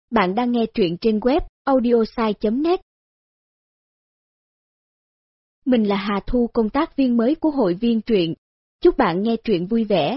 Bạn đang nghe truyện trên web audiosai.net. Mình là Hà Thu, công tác viên mới của hội viên truyện. Chúc bạn nghe truyện vui vẻ.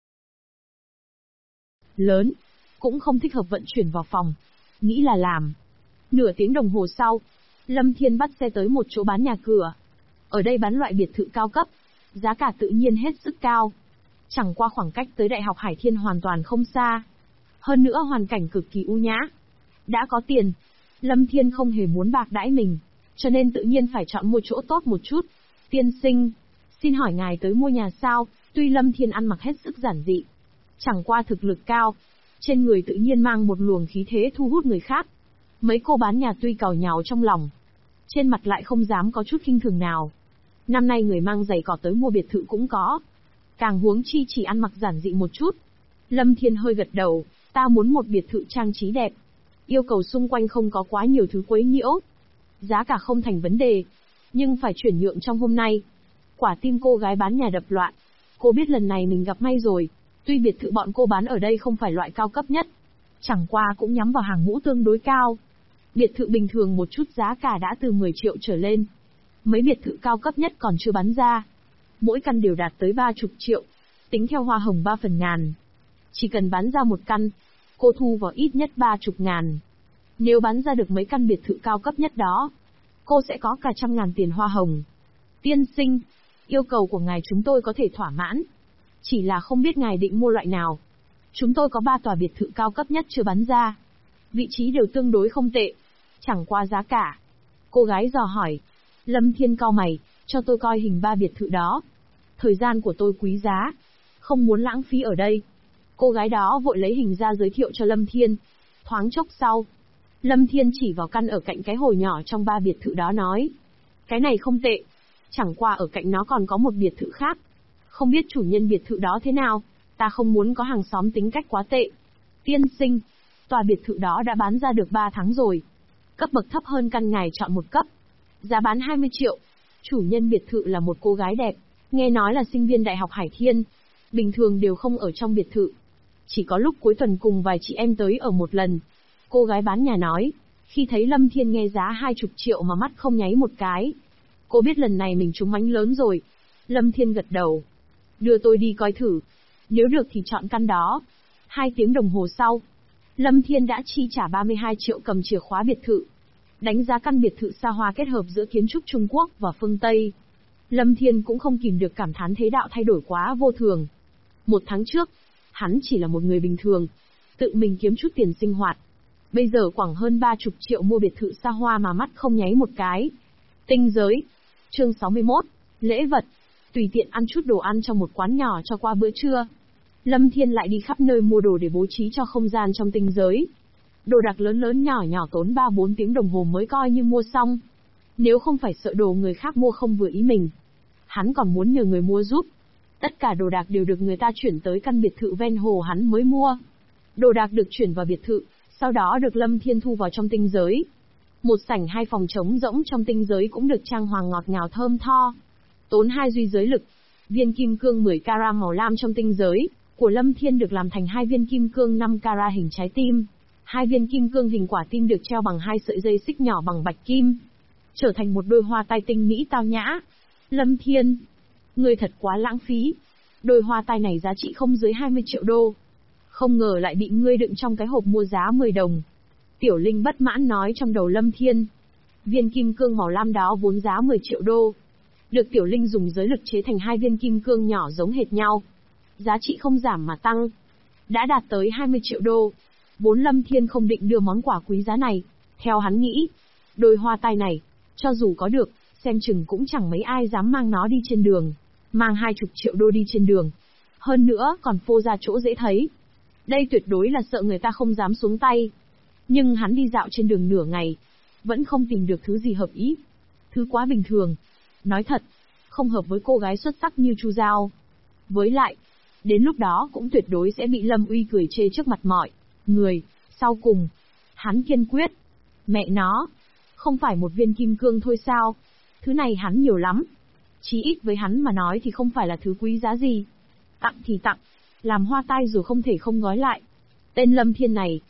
Lớn, cũng không thích hợp vận chuyển vào phòng. Nghĩ là làm. Nửa tiếng đồng hồ sau, Lâm Thiên bắt xe tới một chỗ bán nhà cửa. Ở đây bán loại biệt thự cao cấp, giá cả tự nhiên hết sức cao. Chẳng qua khoảng cách tới Đại học Hải Thiên hoàn toàn không xa. Hơn nữa hoàn cảnh cực kỳ u nhã. Đã có tiền, Lâm Thiên không hề muốn bạc đãi mình, cho nên tự nhiên phải chọn mua chỗ tốt một chút. Tiên sinh, xin hỏi ngài tới mua nhà sao? Tuy Lâm Thiên ăn mặc hết sức giản dị, chẳng qua thực lực cao, trên người tự nhiên mang một luồng khí thế thu hút người khác. Mấy cô bán nhà tuy càu nhàu trong lòng, trên mặt lại không dám có chút khinh thường nào. Năm nay người mang giày cỏ tới mua biệt thự cũng có, càng huống chi chỉ ăn mặc giản dị một chút. Lâm Thiên hơi gật đầu, ta muốn một biệt thự trang trí đẹp, yêu cầu xung quanh không có quá nhiều thứ quấy nhiễu. Giá cả không thành vấn đề, nhưng phải chuyển nhượng trong hôm nay. Quả tim cô gái bán nhà đập loạn. Cô biết lần này mình gặp may rồi. Tuy biệt thự bọn cô bán ở đây không phải loại cao cấp nhất, chẳng qua cũng nhắm vào hàng ngũ tương đối cao. Biệt thự bình thường một chút giá cả đã từ 10 triệu trở lên. Mấy biệt thự cao cấp nhất còn chưa bán ra, mỗi căn đều đạt tới 30 triệu, tính theo hoa hồng 3 phần ngàn. Chỉ cần bán ra một căn, cô thu vào ít nhất 30 ngàn. Nếu bán ra được mấy căn biệt thự cao cấp nhất đó, cô sẽ có cả 100.000 tiền hoa hồng. Tiên sinh, yêu cầu của ngài chúng tôi có thể thỏa mãn. Chỉ là không biết ngài định mua loại nào. Chúng tôi có 3 tòa biệt thự cao cấp nhất chưa bán ra. Vị trí đều tương đối không tệ. Chẳng qua giá cả. Cô gái dò hỏi. Lâm Thiên cau mày, cho tôi coi hình 3 biệt thự đó. Thời gian của tôi quý giá, không muốn lãng phí ở đây. Cô gái đó vội lấy hình ra giới thiệu cho Lâm Thiên. Thoáng chốc sau, Lâm Thiên chỉ vào căn ở cạnh cái hồ nhỏ trong 3 biệt thự đó nói. Cái này không tệ. Chẳng qua ở cạnh nó còn có một biệt thự khác. Không biết chủ nhân biệt thự đó thế nào, ta không muốn có hàng xóm tính cách quá tệ. Tiên sinh, tòa biệt thự đó đã bán ra được 3 tháng rồi. Cấp bậc thấp hơn căn ngài chọn một cấp. Giá bán 20 triệu. Chủ nhân biệt thự là một cô gái đẹp, nghe nói là sinh viên Đại học Hải Thiên. Bình thường đều không ở trong biệt thự, chỉ có lúc cuối tuần cùng vài chị em tới ở một lần. Cô gái bán nhà nói, khi thấy Lâm Thiên nghe giá 20 triệu mà mắt không nháy một cái. Cô biết lần này mình trúng mánh lớn rồi. Lâm Thiên gật đầu. Đưa tôi đi coi thử. Nếu được thì chọn căn đó. 2 tiếng đồng hồ sau, Lâm Thiên đã chi trả 32 triệu cầm chìa khóa biệt thự. Đánh giá căn biệt thự xa hoa kết hợp giữa kiến trúc Trung Quốc và phương Tây, Lâm Thiên cũng không kìm được cảm thán thế đạo thay đổi quá vô thường. 1 tháng trước, hắn chỉ là một người bình thường, tự mình kiếm chút tiền sinh hoạt. Bây giờ khoảng hơn 30 triệu mua biệt thự xa hoa mà mắt không nháy một cái. Tinh giới. Chương 61. Lễ vật. Tùy tiện ăn chút đồ ăn trong một quán nhỏ cho qua bữa trưa, Lâm Thiên lại đi khắp nơi mua đồ để bố trí cho không gian trong tinh giới. Đồ đạc lớn lớn nhỏ nhỏ tốn 3-4 tiếng đồng hồ mới coi như mua xong. Nếu không phải sợ đồ người khác mua không vừa ý mình, hắn còn muốn nhờ người mua giúp. Tất cả đồ đạc đều được người ta chuyển tới căn biệt thự ven hồ hắn mới mua. Đồ đạc được chuyển vào biệt thự, sau đó được Lâm Thiên thu vào trong tinh giới. Một sảnh 2 phòng trống rỗng trong tinh giới cũng được trang hoàng ngọt ngào thơm tho. Tốn 2 duy giới lực. Viên kim cương 10 carat màu lam trong tinh giới của Lâm Thiên được làm thành 2 viên kim cương 5 carat hình trái tim. 2 viên kim cương hình quả tim được treo bằng 2 sợi dây xích nhỏ bằng bạch kim, trở thành một đôi hoa tai tinh mỹ tao nhã. Lâm Thiên, ngươi thật quá lãng phí. Đôi hoa tai này giá trị không dưới 20 triệu đô. Không ngờ lại bị ngươi đựng trong cái hộp mua giá 10 đồng. Tiểu Linh bất mãn nói trong đầu Lâm Thiên. Viên kim cương màu lam đó vốn giá 10 triệu đô. Được Tiểu Linh dùng giới lực chế thành 2 viên kim cương nhỏ giống hệt nhau. Giá trị không giảm mà tăng, đã đạt tới 20 triệu đô. Vốn Lâm Thiên không định đưa món quà quý giá này. Theo hắn nghĩ, đôi hoa tai này, cho dù có được, xem chừng cũng chẳng mấy ai dám mang nó đi trên đường. Mang 20 triệu đô đi trên đường, hơn nữa còn phô ra chỗ dễ thấy. Đây tuyệt đối là sợ người ta không dám xuống tay. Nhưng hắn đi dạo trên đường nửa ngày, vẫn không tìm được thứ gì hợp ý. Thứ quá bình thường. Nói thật, không hợp với cô gái xuất sắc như Chu Giao. Với lại, đến lúc đó cũng tuyệt đối sẽ bị Lâm Uy cười chê trước mặt mọi người. Sau cùng, hắn kiên quyết. Mẹ nó, không phải một viên kim cương thôi sao? Thứ này hắn nhiều lắm. Chí ít với hắn mà nói thì không phải là thứ quý giá gì. Tặng thì tặng, làm hoa tai dù không thể không gói lại. Tên Lâm Thiên này,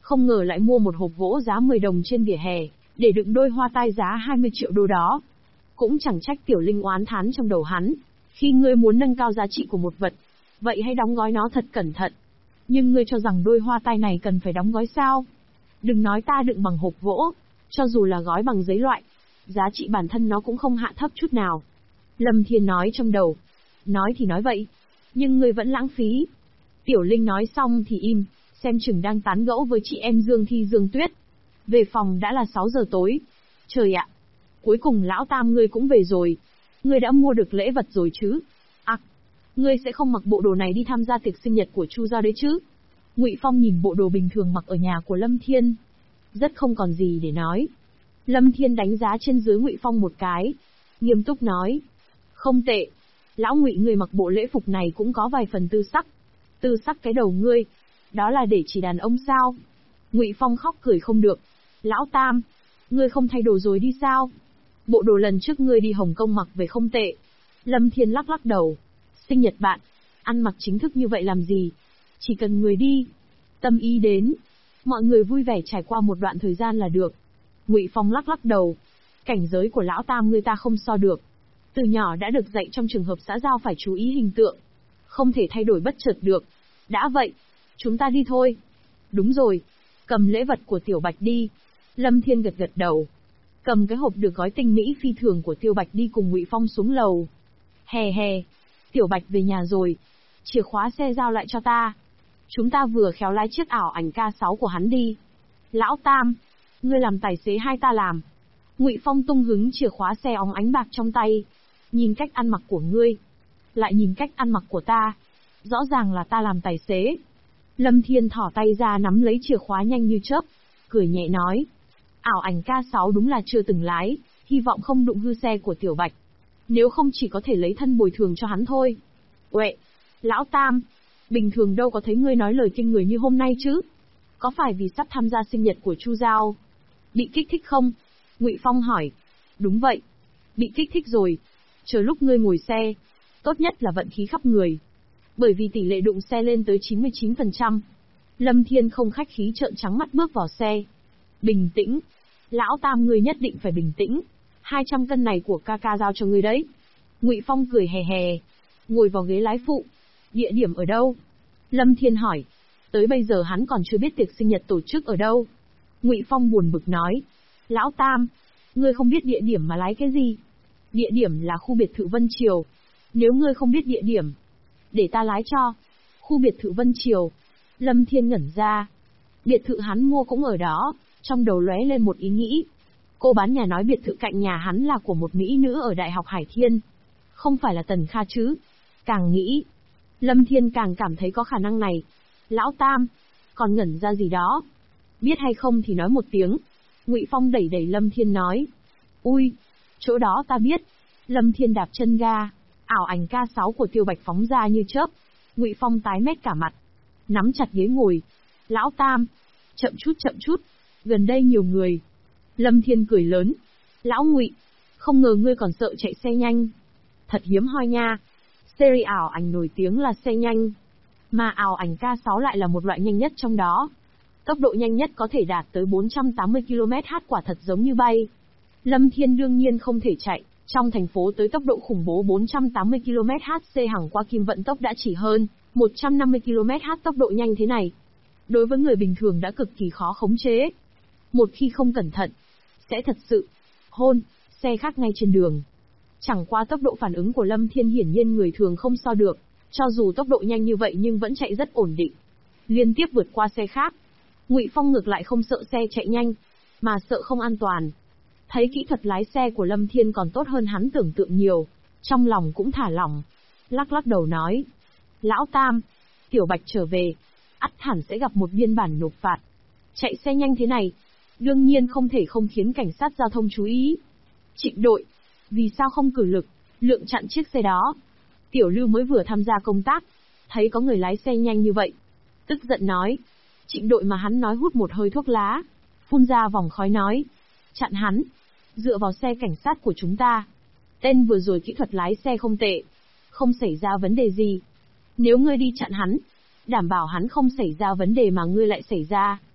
Không ngờ lại mua một hộp gỗ giá 10 đồng trên vỉa hè, để đựng đôi hoa tai giá 20 triệu đô đó. Cũng chẳng trách Tiểu Linh oán thán trong đầu hắn. Khi ngươi muốn nâng cao giá trị của một vật, vậy hãy đóng gói nó thật cẩn thận. Nhưng ngươi cho rằng đôi hoa tai này cần phải đóng gói sao? Đừng nói ta đựng bằng hộp gỗ, cho dù là gói bằng giấy loại, giá trị bản thân nó cũng không hạ thấp chút nào. Lâm Thiên nói trong đầu. Nói thì nói vậy, nhưng ngươi vẫn lãng phí. Tiểu Linh nói xong thì im, xem chừng đang tán gẫu với chị em Dương Thi Dương Tuyết. Về phòng đã là 6 giờ tối. Trời ạ! Cuối cùng lão Tam ngươi cũng về rồi. Ngươi đã mua được lễ vật rồi chứ? À, ngươi sẽ không mặc bộ đồ này đi tham gia tiệc sinh nhật của Chu Giao đấy chứ? Ngụy Phong nhìn bộ đồ bình thường mặc ở nhà của Lâm Thiên, rất không còn gì để nói. Lâm Thiên đánh giá trên dưới Ngụy Phong một cái, nghiêm túc nói: "Không tệ, lão Ngụy ngươi mặc bộ lễ phục này cũng có vài phần tư sắc." "Tư sắc cái đầu ngươi, đó là để chỉ đàn ông sao?" Ngụy Phong khóc cười không được. "Lão Tam, ngươi không thay đồ rồi đi sao? Bộ đồ lần trước ngươi đi Hồng Kông mặc về không tệ." Lâm Thiên lắc lắc đầu. "Sinh nhật bạn, ăn mặc chính thức như vậy làm gì? Chỉ cần người đi, tâm ý đến, mọi người vui vẻ trải qua một đoạn thời gian là được." Ngụy Phong lắc lắc đầu. Cảnh giới của lão Tam người ta không so được. Từ nhỏ đã được dạy trong trường hợp xã giao phải chú ý hình tượng, không thể thay đổi bất chợt được. "Đã vậy, chúng ta đi thôi." "Đúng rồi, cầm lễ vật của Tiểu Bạch đi." Lâm Thiên gật gật đầu. Cầm cái hộp được gói tinh mỹ phi thường của Tiểu Bạch đi cùng Ngụy Phong xuống lầu. "Hè hè, Tiểu Bạch về nhà rồi. Chìa khóa xe giao lại cho ta. Chúng ta vừa khéo lái chiếc ảo ảnh K6 của hắn đi." "Lão Tam, ngươi làm tài xế hay ta làm?" Ngụy Phong tung hứng chìa khóa xe óng ánh bạc trong tay. "Nhìn cách ăn mặc của ngươi, lại nhìn cách ăn mặc của ta, rõ ràng là ta làm tài xế." Lâm Thiên thỏ tay ra nắm lấy chìa khóa nhanh như chớp, cười nhẹ nói: "Ảo ảnh K6 đúng là chưa từng lái, hy vọng không đụng hư xe của Tiểu Bạch. Nếu không chỉ có thể lấy thân bồi thường cho hắn thôi." "Uệ, Lão Tam, bình thường đâu có thấy ngươi nói lời kinh người như hôm nay chứ? Có phải vì sắp tham gia sinh nhật của Chu Giao, bị kích thích không?" Ngụy Phong hỏi. "Đúng vậy, bị kích thích rồi. Chờ lúc ngươi ngồi xe, tốt nhất là vận khí khắp người. Bởi vì tỷ lệ đụng xe lên tới 99%. Lâm Thiên không khách khí trợn trắng mắt bước vào xe. "Bình tĩnh. Lão Tam ngươi nhất định phải bình tĩnh. 200 cân này của ca ca giao cho ngươi đấy." Ngụy Phong cười hè hè, ngồi vào ghế lái phụ. "Địa điểm ở đâu?" Lâm Thiên hỏi. Tới bây giờ hắn còn chưa biết tiệc sinh nhật tổ chức ở đâu. Ngụy Phong buồn bực nói: "Lão Tam, ngươi không biết địa điểm mà lái cái gì? Địa điểm là khu biệt thự Vân Triều. Nếu ngươi không biết địa điểm, để ta lái cho." Khu biệt thự Vân Triều. Lâm Thiên ngẩn ra. Biệt thự hắn mua cũng ở đó, trong đầu lóe lên một ý nghĩ. Cô bán nhà nói biệt thự cạnh nhà hắn là của một mỹ nữ ở Đại học Hải Thiên. Không phải là Tần Kha chứ? Càng nghĩ, Lâm Thiên càng cảm thấy có khả năng này. "Lão Tam, còn ngẩn ra gì đó? Biết hay không thì nói một tiếng." Ngụy Phong đẩy đẩy Lâm Thiên nói. "Ui, chỗ đó ta biết." Lâm Thiên đạp chân ga, ảo ảnh K6 của Tiêu Bạch phóng ra như chớp. Ngụy Phong tái mét cả mặt, nắm chặt ghế ngồi. "Lão Tam, chậm chút, gần đây nhiều người." Lâm Thiên cười lớn. "Lão Ngụy, không ngờ ngươi còn sợ chạy xe nhanh. Thật hiếm hoi nha. Series ảo ảnh nổi tiếng là xe nhanh, mà ảo ảnh K6 lại là một loại nhanh nhất trong đó. Tốc độ nhanh nhất có thể đạt tới 480 km/h, quả thật giống như bay." Lâm Thiên đương nhiên không thể chạy trong thành phố tới tốc độ khủng bố 480 km/h, xe hẳng qua kim vận tốc đã chỉ hơn 150 km/h, tốc độ nhanh thế này, đối với người bình thường đã cực kỳ khó khống chế. Một khi không cẩn thận, sẽ thật sự hôn xe khác ngay trên đường. Chẳng qua tốc độ phản ứng của Lâm Thiên hiển nhiên người thường không so được, cho dù tốc độ nhanh như vậy nhưng vẫn chạy rất ổn định, liên tiếp vượt qua xe khác. Ngụy Phong ngược lại không sợ xe chạy nhanh, mà sợ không an toàn. Thấy kỹ thuật lái xe của Lâm Thiên còn tốt hơn hắn tưởng tượng nhiều, trong lòng cũng thả lỏng, lắc lắc đầu nói: "Lão Tam, Tiểu Bạch trở về, ắt hẳn sẽ gặp một biên bản nộp phạt. Chạy xe nhanh thế này, đương nhiên không thể không khiến cảnh sát giao thông chú ý. Trịnh đội, vì sao không cử lực lượng chặn chiếc xe đó?" Tiểu Lưu mới vừa tham gia công tác, thấy có người lái xe nhanh như vậy, tức giận nói. Trịnh đội mà hắn nói hút một hơi thuốc lá, phun ra vòng khói nói: "Chặn hắn, dựa vào xe cảnh sát của chúng ta. Tên vừa rồi kỹ thuật lái xe không tệ, không xảy ra vấn đề gì. Nếu ngươi đi chặn hắn, đảm bảo hắn không xảy ra vấn đề mà ngươi lại xảy ra."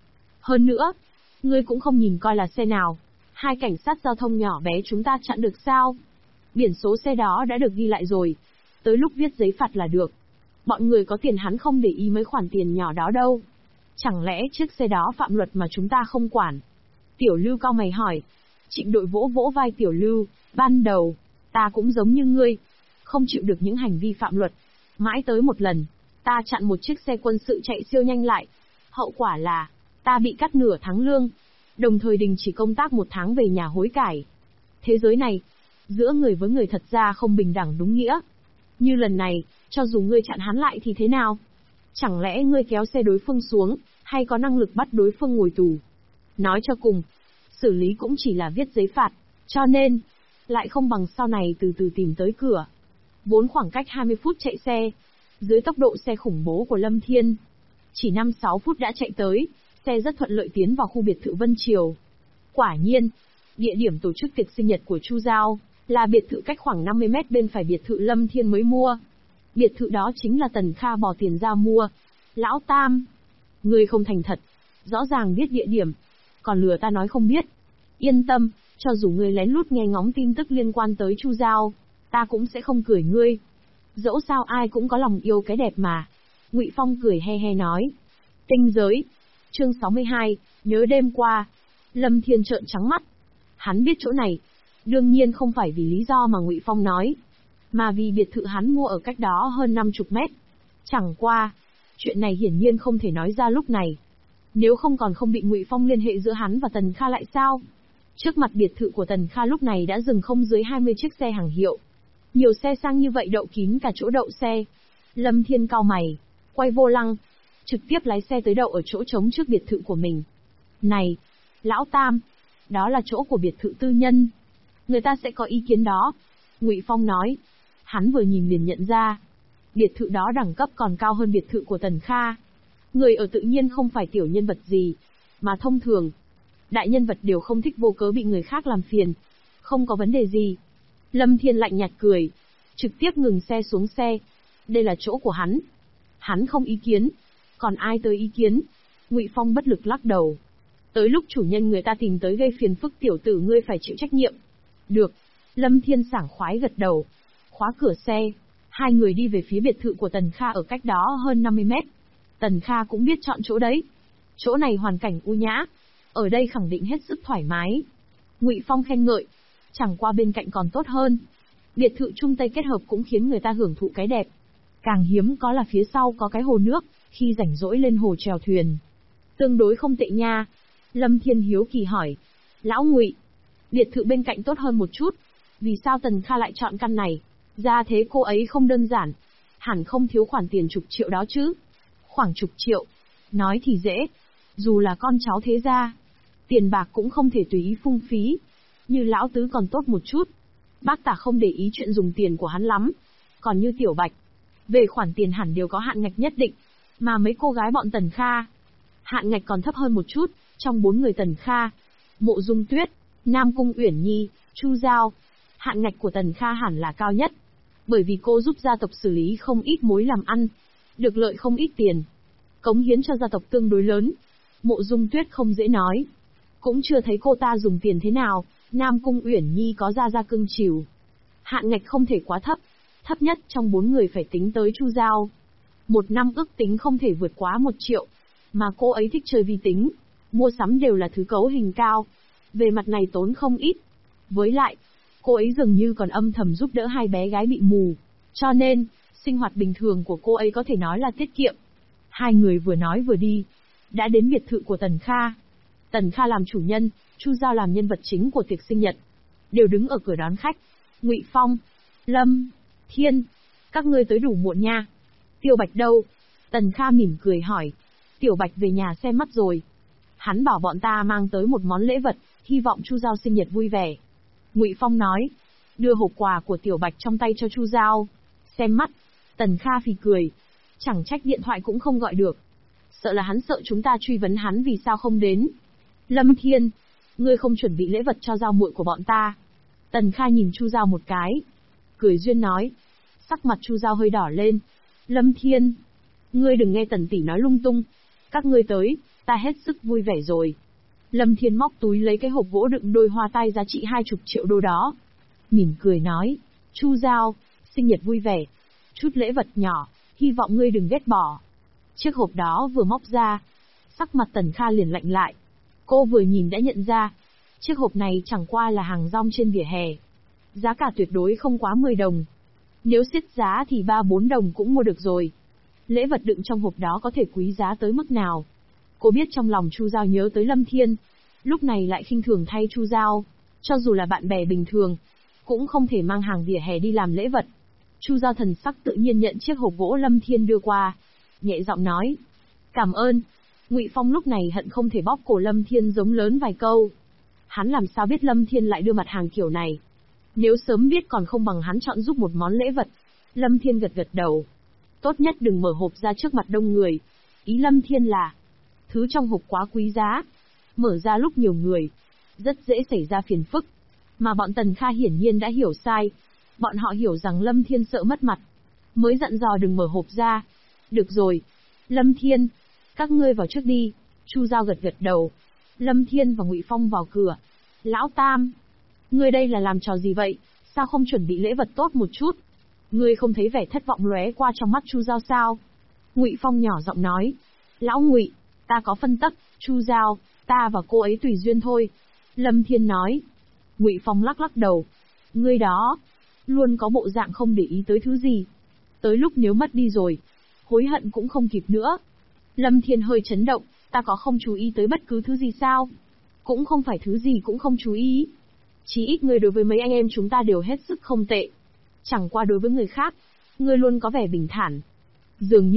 Hơn nữa, ngươi cũng không nhìn coi là xe nào. Hai cảnh sát giao thông nhỏ bé chúng ta chặn được sao? Biển số xe đó đã được ghi lại rồi. Tới lúc viết giấy phạt là được. Bọn người có tiền hắn không để ý mấy khoản tiền nhỏ đó đâu. Chẳng lẽ chiếc xe đó phạm luật mà chúng ta không quản? Tiểu Lưu cau mày hỏi. Trịnh Đội vỗ vỗ vai Tiểu Lưu, ban đầu, ta cũng giống như ngươi, không chịu được những hành vi phạm luật. Mãi tới một lần, ta chặn một chiếc xe quân sự chạy siêu nhanh lại. Hậu quả là, ta bị cắt nửa tháng lương, đồng thời đình chỉ công tác 1 tháng về nhà hối cải. Thế giới này, giữa người với người thật ra không bình đẳng đúng nghĩa. Như lần này, cho dù ngươi chặn hắn lại thì thế nào? Chẳng lẽ ngươi kéo xe đối phương xuống, hay có năng lực bắt đối phương ngồi tù? Nói cho cùng, xử lý cũng chỉ là viết giấy phạt, cho nên, lại không bằng sau này từ từ tìm tới cửa. Vốn khoảng cách 20 phút chạy xe, dưới tốc độ xe khủng bố của Lâm Thiên, chỉ 5-6 phút đã chạy tới, xe rất thuận lợi tiến vào khu biệt thự Vân Triều. Quả nhiên, địa điểm tổ chức tiệc sinh nhật của Chu Giao, là biệt thự cách khoảng 50 mét bên phải biệt thự Lâm Thiên mới mua. Biệt thự đó chính là Tần Kha bỏ tiền ra mua. Lão Tam, ngươi không thành thật, rõ ràng biết địa điểm, còn lừa ta nói không biết. Yên tâm, cho dù ngươi lén lút nghe ngóng tin tức liên quan tới Chu Giao, ta cũng sẽ không cười ngươi. Dẫu sao ai cũng có lòng yêu cái đẹp mà. Ngụy Phong cười he he nói. Tinh giới. Chương 62, nhớ đêm qua. Lâm Thiên trợn trắng mắt. Hắn biết chỗ này, đương nhiên không phải vì lý do mà Ngụy Phong nói, mà vì biệt thự hắn mua ở cách đó hơn 50 mét. Chẳng qua, chuyện này hiển nhiên không thể nói ra lúc này. Nếu không còn không bị Ngụy Phong liên hệ giữa hắn và Tần Kha lại sao? Trước mặt biệt thự của Tần Kha lúc này đã dừng không dưới 20 chiếc xe hàng hiệu. Nhiều xe sang như vậy đậu kín cả chỗ đậu xe. Lâm Thiên cau mày, quay vô lăng, trực tiếp lái xe tới đậu ở chỗ trống trước biệt thự của mình. Này, Lão Tam, đó là chỗ của biệt thự tư nhân. Người ta sẽ có ý kiến đó. Ngụy Phong nói. Hắn vừa nhìn liền nhận ra. Biệt thự đó đẳng cấp còn cao hơn biệt thự của Tần Kha. Người ở tự nhiên không phải tiểu nhân vật gì, mà thông thường. Đại nhân vật đều không thích vô cớ bị người khác làm phiền. Không có vấn đề gì. Lâm Thiên lạnh nhạt cười. Trực tiếp ngừng xe xuống xe. Đây là chỗ của hắn. Hắn không ý kiến. Còn ai tới ý kiến? Ngụy Phong bất lực lắc đầu. Tới lúc chủ nhân người ta tìm tới gây phiền phức tiểu tử ngươi phải chịu trách nhiệm. Được. Lâm Thiên sảng khoái gật đầu. Khóa cửa xe. Hai người đi về phía biệt thự của Tần Kha ở cách đó hơn 50 mét. Tần Kha cũng biết chọn chỗ đấy. Chỗ này hoàn cảnh u nhã. Ở đây khẳng định hết sức thoải mái. Ngụy Phong khen ngợi. Chẳng qua bên cạnh còn tốt hơn. Biệt thự Trung Tây kết hợp cũng khiến người ta hưởng thụ cái đẹp. Càng hiếm có là phía sau có cái hồ nước, khi rảnh rỗi lên hồ chèo thuyền. Tương đối không tệ nha. Lâm Thiên hiếu kỳ hỏi. Lão Ngụy, biệt thự bên cạnh tốt hơn một chút. Vì sao Tần Kha lại chọn căn này? Ra thế cô ấy không đơn giản. Hẳn không thiếu khoản tiền chục triệu đó chứ. Khoảng chục triệu. Nói thì dễ. Dù là con cháu thế gia, tiền bạc cũng không thể tùy ý phung phí. Như lão tứ còn tốt một chút. Bác Tả không để ý chuyện dùng tiền của hắn lắm. Còn như Tiểu Bạch, về khoản tiền hẳn đều có hạn ngạch nhất định. Mà mấy cô gái bọn Tần Kha, hạn ngạch còn thấp hơn một chút. Trong 4 người Tần Kha, Mộ Dung Tuyết, Nam Cung Uyển Nhi, Chu Giao, hạn ngạch của Tần Kha hẳn là cao nhất. Bởi vì cô giúp gia tộc xử lý không ít mối làm ăn, được lợi không ít tiền, cống hiến cho gia tộc tương đối lớn. Mộ Dung Tuyết không dễ nói, cũng chưa thấy cô ta dùng tiền thế nào. Nam Cung Uyển Nhi có gia cưng chiều. Hạn ngạch không thể quá thấp, thấp nhất trong 4 người phải tính tới Chu Giao. Một năm ước tính không thể vượt quá 1 triệu, mà cô ấy thích chơi vi tính, mua sắm đều là thứ cấu hình cao. Về mặt này tốn không ít. Với lại, cô ấy dường như còn âm thầm giúp đỡ hai bé gái bị mù. Cho nên, sinh hoạt bình thường của cô ấy có thể nói là tiết kiệm. Hai người vừa nói vừa đi, đã đến biệt thự của Tần Kha. Tần Kha làm chủ nhân, Chu Giao làm nhân vật chính của tiệc sinh nhật, đều đứng ở cửa đón khách. Ngụy Phong, Lâm Thiên, các ngươi tới đủ muộn nha. Tiểu Bạch đâu? Tần Kha mỉm cười hỏi. Tiểu Bạch về nhà xem mắt rồi. Hắn bảo bọn ta mang tới một món lễ vật, hy vọng Chu Giao sinh nhật vui vẻ. Ngụy Phong nói, đưa hộp quà của Tiểu Bạch trong tay cho Chu Giao. Xem mắt. Tần Kha phì cười. Chẳng trách điện thoại cũng không gọi được. Sợ là hắn sợ chúng ta truy vấn hắn vì sao không đến. Lâm Thiên, ngươi không chuẩn bị lễ vật cho Giao muội của bọn ta. Tần Kha nhìn Chu Giao một cái, cười duyên nói. Sắc mặt Chu Giao hơi đỏ lên. Lâm Thiên, ngươi đừng nghe Tần tỷ nói lung tung. Các ngươi tới, Ta hết sức vui vẻ rồi. Lâm Thiên móc túi lấy cái hộp gỗ đựng đôi hoa tai giá trị 20 triệu đô đó. Mỉm cười nói, Chu Giao, sinh nhật vui vẻ. Chút lễ vật nhỏ, hy vọng ngươi đừng ghét bỏ. Chiếc hộp đó vừa móc ra, sắc mặt Tần Kha liền lạnh lại. Cô vừa nhìn đã nhận ra, chiếc hộp này chẳng qua là hàng rong trên vỉa hè. Giá cả tuyệt đối không quá 10 đồng. Nếu siết giá thì 3-4 đồng cũng mua được rồi. Lễ vật đựng trong hộp đó có thể quý giá tới mức nào. Cô biết trong lòng Chu Giao nhớ tới Lâm Thiên, lúc này lại khinh thường thay Chu Giao. Cho dù là bạn bè bình thường, cũng không thể mang hàng vỉa hè đi làm lễ vật. Chu Giao thần sắc tự nhiên nhận chiếc hộp gỗ Lâm Thiên đưa qua, nhẹ giọng nói, cảm ơn. Ngụy Phong lúc này hận không thể bóp cổ Lâm Thiên giống lớn vài câu. Hắn làm sao biết Lâm Thiên lại đưa mặt hàng kiểu này? Nếu sớm biết còn không bằng hắn chọn giúp một món lễ vật. Lâm Thiên gật gật đầu. Tốt nhất đừng mở hộp ra trước mặt đông người. Ý Lâm Thiên là, thứ trong hộp quá quý giá, mở ra lúc nhiều người, rất dễ xảy ra phiền phức. Mà bọn Tần Kha hiển nhiên đã hiểu sai. Bọn họ hiểu rằng Lâm Thiên sợ mất mặt, mới dặn dò đừng mở hộp ra. Được rồi, Lâm Thiên, các ngươi vào trước đi. Chu Giao gật gật đầu. Lâm Thiên và Ngụy Phong vào cửa. Lão Tam, ngươi đây là làm trò gì vậy? Sao không chuẩn bị lễ vật tốt một chút? Ngươi không thấy vẻ thất vọng lóe qua trong mắt Chu Giao sao? Ngụy Phong nhỏ giọng nói. Lão Ngụy, ta có phân tắc. Chu Giao, ta và cô ấy tùy duyên thôi. Lâm Thiên nói. Ngụy Phong lắc lắc đầu. Ngươi đó, luôn có bộ dạng không để ý tới thứ gì. Tới lúc nếu mất đi rồi, hối hận cũng không kịp nữa. Lâm Thiên hơi chấn động, ta có không chú ý tới bất cứ thứ gì sao? Cũng không phải thứ gì cũng không chú ý. Chí ít ngươi đối với mấy anh em chúng ta đều hết sức không tệ. Chẳng qua đối với người khác, ngươi luôn có vẻ bình thản. Dường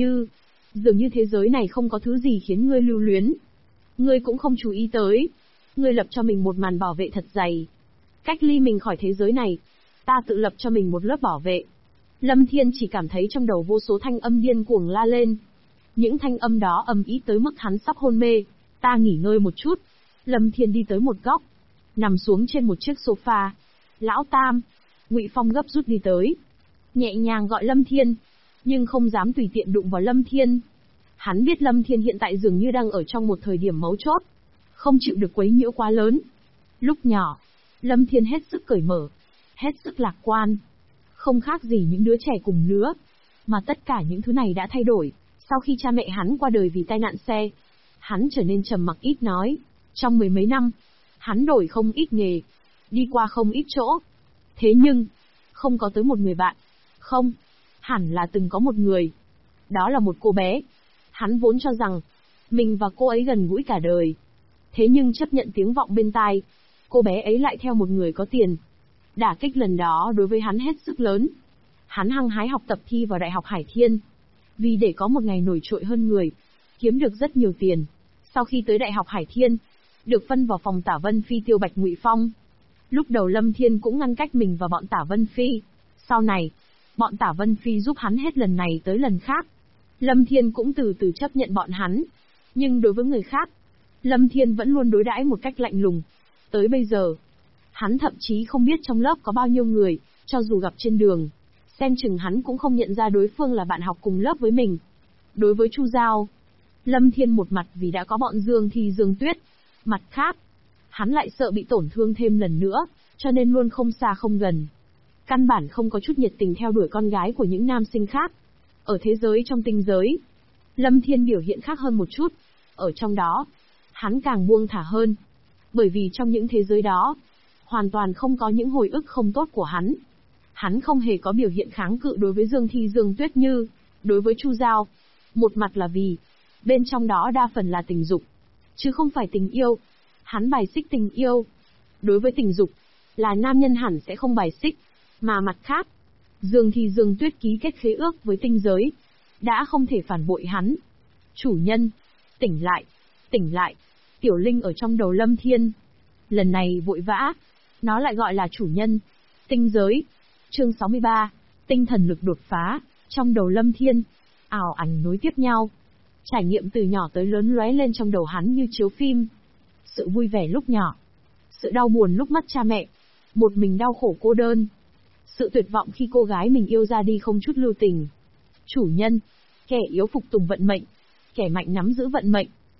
như thế giới này không có thứ gì khiến ngươi lưu luyến. Ngươi cũng không chú ý tới. Ngươi lập cho mình một màn bảo vệ thật dày. Cách ly mình khỏi thế giới này, ta tự lập cho mình một lớp bảo vệ. Lâm Thiên chỉ cảm thấy trong đầu vô số thanh âm điên cuồng la lên. Những thanh âm đó ầm ĩ tới mức hắn sắp hôn mê. Ta nghỉ ngơi một chút. Lâm Thiên đi tới một góc, nằm xuống trên một chiếc sofa. Lão Tam, Ngụy Phong gấp rút đi tới, nhẹ nhàng gọi Lâm Thiên, nhưng không dám tùy tiện đụng vào Lâm Thiên. Hắn biết Lâm Thiên hiện tại dường như đang ở trong một thời điểm mấu chốt, không chịu được quấy nhiễu quá lớn. Lúc nhỏ, Lâm Thiên hết sức cởi mở, hết sức lạc quan, không khác gì những đứa trẻ cùng lứa. Mà tất cả những thứ này đã thay đổi, sau khi cha mẹ hắn qua đời vì tai nạn xe. Hắn trở nên trầm mặc ít nói. Trong 10 mấy năm, hắn đổi không ít nghề, đi qua không ít chỗ. Thế nhưng, không có tới một người bạn. Không, hẳn là từng có một người. Đó là một cô bé. Hắn vốn cho rằng, mình và cô ấy gần gũi cả đời. Thế nhưng chấp nhận tiếng vọng bên tai, cô bé ấy lại theo một người có tiền. Đả kích lần đó đối với hắn hết sức lớn. Hắn hăng hái học tập thi vào Đại học Hải Thiên. Vì để có một ngày nổi trội hơn người, kiếm được rất nhiều tiền. Sau khi tới Đại học Hải Thiên, được phân vào phòng Tả Vân Phi tiêu bạch Ngụy Phong. Lúc đầu Lâm Thiên cũng ngăn cách mình và bọn Tả Vân Phi. Sau này, bọn Tả Vân Phi giúp hắn hết lần này tới lần khác. Lâm Thiên cũng từ từ chấp nhận bọn hắn. Nhưng đối với người khác, Lâm Thiên vẫn luôn đối đãi một cách lạnh lùng. Tới bây giờ, hắn thậm chí không biết trong lớp có bao nhiêu người, cho dù gặp trên đường, xem chừng hắn cũng không nhận ra đối phương là bạn học cùng lớp với mình. Đối với Chu Giao, Lâm Thiên một mặt vì đã có bọn Dương Thi Dương Tuyết, mặt khác, hắn lại sợ bị tổn thương thêm lần nữa, cho nên luôn không xa không gần. Căn bản không có chút nhiệt tình theo đuổi con gái của những nam sinh khác. Ở thế giới trong tinh giới, Lâm Thiên biểu hiện khác hơn một chút. Ở trong đó, hắn càng buông thả hơn. Bởi vì trong những thế giới đó, hoàn toàn không có những hồi ức không tốt của hắn. Hắn không hề có biểu hiện kháng cự đối với Dương Thi Dương Tuyết như đối với Chu Giao. Một mặt là vì, bên trong đó đa phần là tình dục, chứ không phải tình yêu. Hắn bài xích tình yêu. Đối với tình dục, là nam nhân hẳn sẽ không bài xích. Mà mặt khác, Dương Thi Dương Tuyết ký kết khế ước với tinh giới, đã không thể phản bội hắn. Chủ nhân, tỉnh lại, tỉnh lại. Tiểu Linh ở trong đầu Lâm Thiên. Lần này vội vã, nó lại gọi là chủ nhân. Tinh giới. Chương 63, tinh thần lực đột phá. Trong đầu Lâm Thiên, ảo ảnh nối tiếp nhau. Trải nghiệm từ nhỏ tới lớn lóe lên trong đầu hắn như chiếu phim. Sự vui vẻ lúc nhỏ, sự đau buồn lúc mất cha mẹ, một mình đau khổ cô đơn, sự tuyệt vọng khi cô gái mình yêu ra đi không chút lưu tình. Chủ nhân, kẻ yếu phục tùng vận mệnh, kẻ mạnh nắm giữ vận mệnh,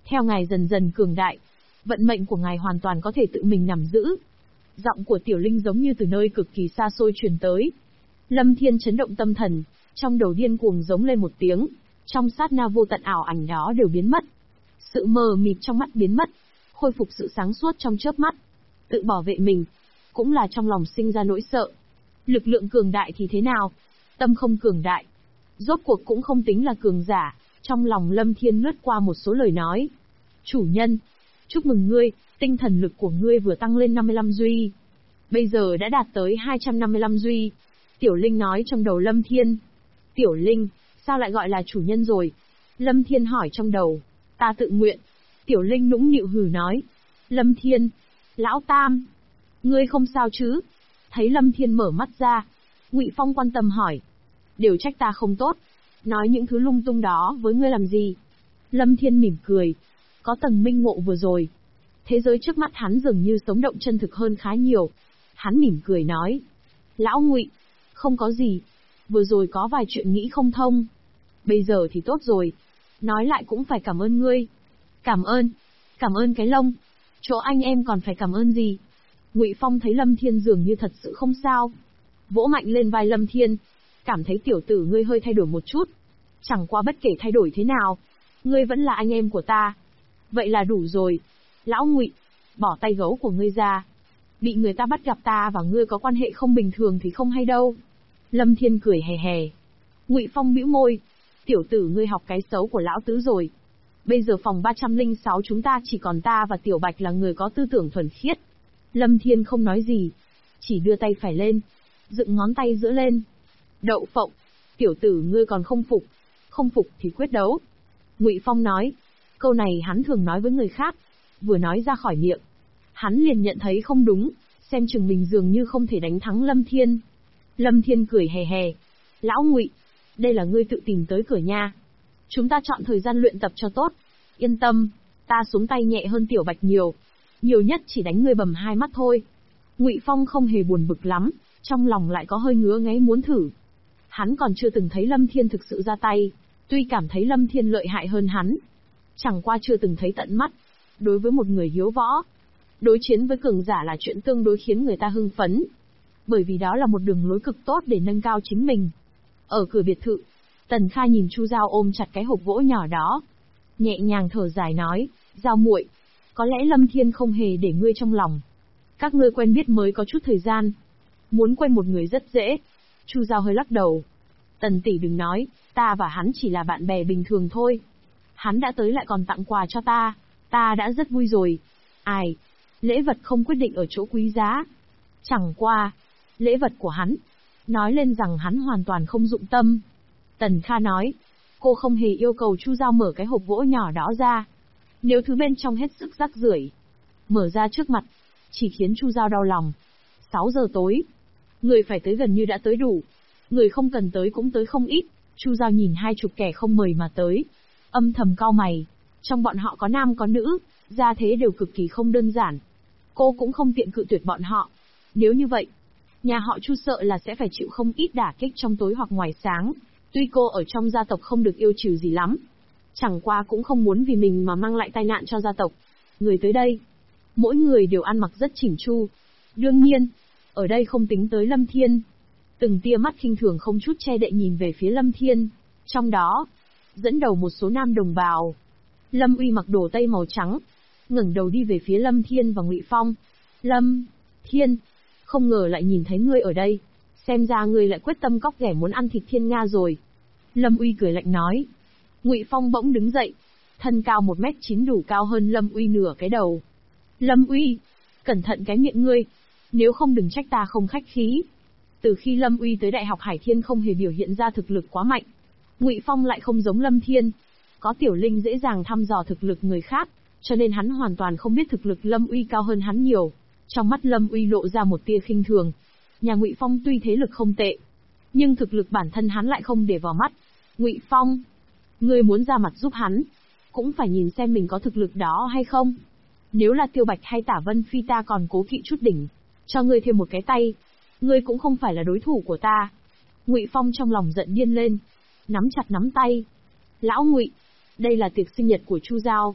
Theo ngài dần dần cường đại, vận mệnh của ngài hoàn toàn có thể tự mình nắm giữ. Giọng của Tiểu Linh giống như từ nơi cực kỳ xa xôi truyền tới. Lâm Thiên chấn động tâm thần, trong đầu điên cuồng giống lên một tiếng, trong sát na vô tận ảo ảnh đó đều biến mất. Sự mờ mịt trong mắt biến mất, khôi phục sự sáng suốt trong chớp mắt. Tự bảo vệ mình, cũng là trong lòng sinh ra nỗi sợ. Lực lượng cường đại thì thế nào? Tâm không cường đại, rốt cuộc cũng không tính là cường giả. Trong lòng Lâm Thiên lướt qua một số lời nói. Chủ nhân, chúc mừng ngươi, tinh thần lực của ngươi vừa tăng lên 55 duy. Bây giờ đã đạt tới 255 duy. Tiểu Linh nói trong đầu Lâm Thiên. Tiểu Linh, sao lại gọi là chủ nhân rồi? Lâm Thiên hỏi trong đầu. Ta tự nguyện. Tiểu Linh nũng nịu hừ nói. Lâm Thiên, Lão Tam, ngươi không sao chứ? Thấy Lâm Thiên mở mắt ra, Ngụy Phong quan tâm hỏi. Đều trách ta không tốt, nói những thứ lung tung đó với ngươi làm gì? Lâm Thiên mỉm cười. Có tầng minh ngộ vừa rồi, thế giới trước mắt hắn dường như sống động chân thực hơn khá nhiều. Hắn mỉm cười nói. Lão Ngụy, không có gì. Vừa rồi có vài chuyện nghĩ không thông. Bây giờ thì tốt rồi. Nói lại cũng phải cảm ơn ngươi. Cảm ơn? Cảm ơn cái lông. Chỗ anh em còn phải cảm ơn gì? Ngụy Phong thấy Lâm Thiên dường như thật sự không sao. Vỗ mạnh lên vai Lâm Thiên. Cảm thấy tiểu tử ngươi hơi thay đổi một chút. Chẳng qua bất kể thay đổi thế nào, ngươi vẫn là anh em của ta. Vậy là đủ rồi. Lão Ngụy, bỏ tay gấu của ngươi ra. Bị người ta bắt gặp ta và ngươi có quan hệ không bình thường thì không hay đâu. Lâm Thiên cười hề hề. Ngụy Phong bĩu môi. Tiểu tử ngươi học cái xấu của lão tứ rồi. Bây giờ phòng 306 chúng ta chỉ còn ta và Tiểu Bạch là người có tư tưởng thuần khiết. Lâm Thiên không nói gì, chỉ đưa tay phải lên, dựng ngón tay giữa lên. Đậu phộng, tiểu tử ngươi còn không phục. Không phục thì quyết đấu. Ngụy Phong nói. Câu này hắn thường nói với người khác. Vừa nói ra khỏi miệng, hắn liền nhận thấy không đúng, xem chừng mình dường như không thể đánh thắng Lâm Thiên. Lâm Thiên cười hề hề. Lão Ngụy, đây là ngươi tự tìm tới cửa nha. Chúng ta chọn thời gian luyện tập cho tốt. Yên tâm, ta xuống tay nhẹ hơn Tiểu Bạch nhiều. Nhiều nhất chỉ đánh ngươi bầm hai mắt thôi. Ngụy Phong không hề buồn bực lắm, trong lòng lại có hơi ngứa ngáy muốn thử. Hắn còn chưa từng thấy Lâm Thiên thực sự ra tay, tuy cảm thấy Lâm Thiên lợi hại hơn hắn, chẳng qua chưa từng thấy tận mắt. Đối với một người hiếu võ, đối chiến với cường giả là chuyện tương đối khiến người ta hưng phấn, bởi vì đó là một đường lối cực tốt để nâng cao chính mình. Ở cửa biệt thự, Tần Kha nhìn Chu Giao ôm chặt cái hộp gỗ nhỏ đó, nhẹ nhàng thở dài nói, Giao muội, có lẽ Lâm Thiên không hề để ngươi trong lòng. Các ngươi quen biết mới có chút thời gian, muốn quen một người rất dễ. Chu Giao hơi lắc đầu. Tần tỷ đừng nói, ta và hắn chỉ là bạn bè bình thường thôi. Hắn đã tới lại còn tặng quà cho ta đã rất vui rồi. Ai, lễ vật không quyết định ở chỗ quý giá. Chẳng qua, lễ vật của hắn, nói lên rằng hắn hoàn toàn không dụng tâm. Tần Kha nói, cô không hề yêu cầu Chu Giao mở cái hộp gỗ nhỏ đó ra. Nếu thứ bên trong hết sức rác rưởi, mở ra trước mặt, chỉ khiến Chu Giao đau lòng. 6 giờ tối, người phải tới gần như đã tới đủ, người không cần tới cũng tới không ít. Chu Giao nhìn 20 kẻ không mời mà tới, âm thầm cau mày. Trong bọn họ có nam có nữ, gia thế đều cực kỳ không đơn giản. Cô cũng không tiện cự tuyệt bọn họ. Nếu như vậy, nhà họ Chu sợ là sẽ phải chịu không ít đả kích trong tối hoặc ngoài sáng. Tuy cô ở trong gia tộc không được yêu chiều gì lắm, chẳng qua cũng không muốn vì mình mà mang lại tai nạn cho gia tộc. Người tới đây, mỗi người đều ăn mặc rất chỉnh chu. Đương nhiên, ở đây không tính tới Lâm Thiên. Từng tia mắt khinh thường không chút che đậy nhìn về phía Lâm Thiên. Trong đó, dẫn đầu một số nam đồng bào. Lâm Uy mặc đồ tây màu trắng, ngẩng đầu đi về phía Lâm Thiên và Ngụy Phong. Lâm Thiên, không ngờ lại nhìn thấy ngươi ở đây. Xem ra ngươi lại quyết tâm cóc ghẻ muốn ăn thịt Thiên Nga rồi. Lâm Uy cười lạnh nói. Ngụy Phong bỗng đứng dậy, thân cao 1m9 đủ cao hơn Lâm Uy nửa cái đầu. Lâm Uy, cẩn thận cái miệng ngươi, nếu không đừng trách ta không khách khí. Từ khi Lâm Uy tới Đại học Hải Thiên không hề biểu hiện ra thực lực quá mạnh. Ngụy Phong lại không giống Lâm Thiên, có Tiểu Linh dễ dàng thăm dò thực lực người khác, cho nên hắn hoàn toàn không biết thực lực Lâm Uy cao hơn hắn nhiều. Trong mắt Lâm Uy lộ ra một tia khinh thường. Nhà Ngụy Phong tuy thế lực không tệ, nhưng thực lực bản thân hắn lại không để vào mắt. Ngụy Phong, ngươi muốn ra mặt giúp hắn, cũng phải nhìn xem mình có thực lực đó hay không. Nếu là Tiêu Bạch hay Tả Vân Phi ta còn cố kỵ chút đỉnh, cho ngươi thêm một cái tay, ngươi cũng không phải là đối thủ của ta. Ngụy Phong trong lòng giận điên lên, nắm chặt nắm tay. Lão Ngụy, đây là tiệc sinh nhật của Chu Giao,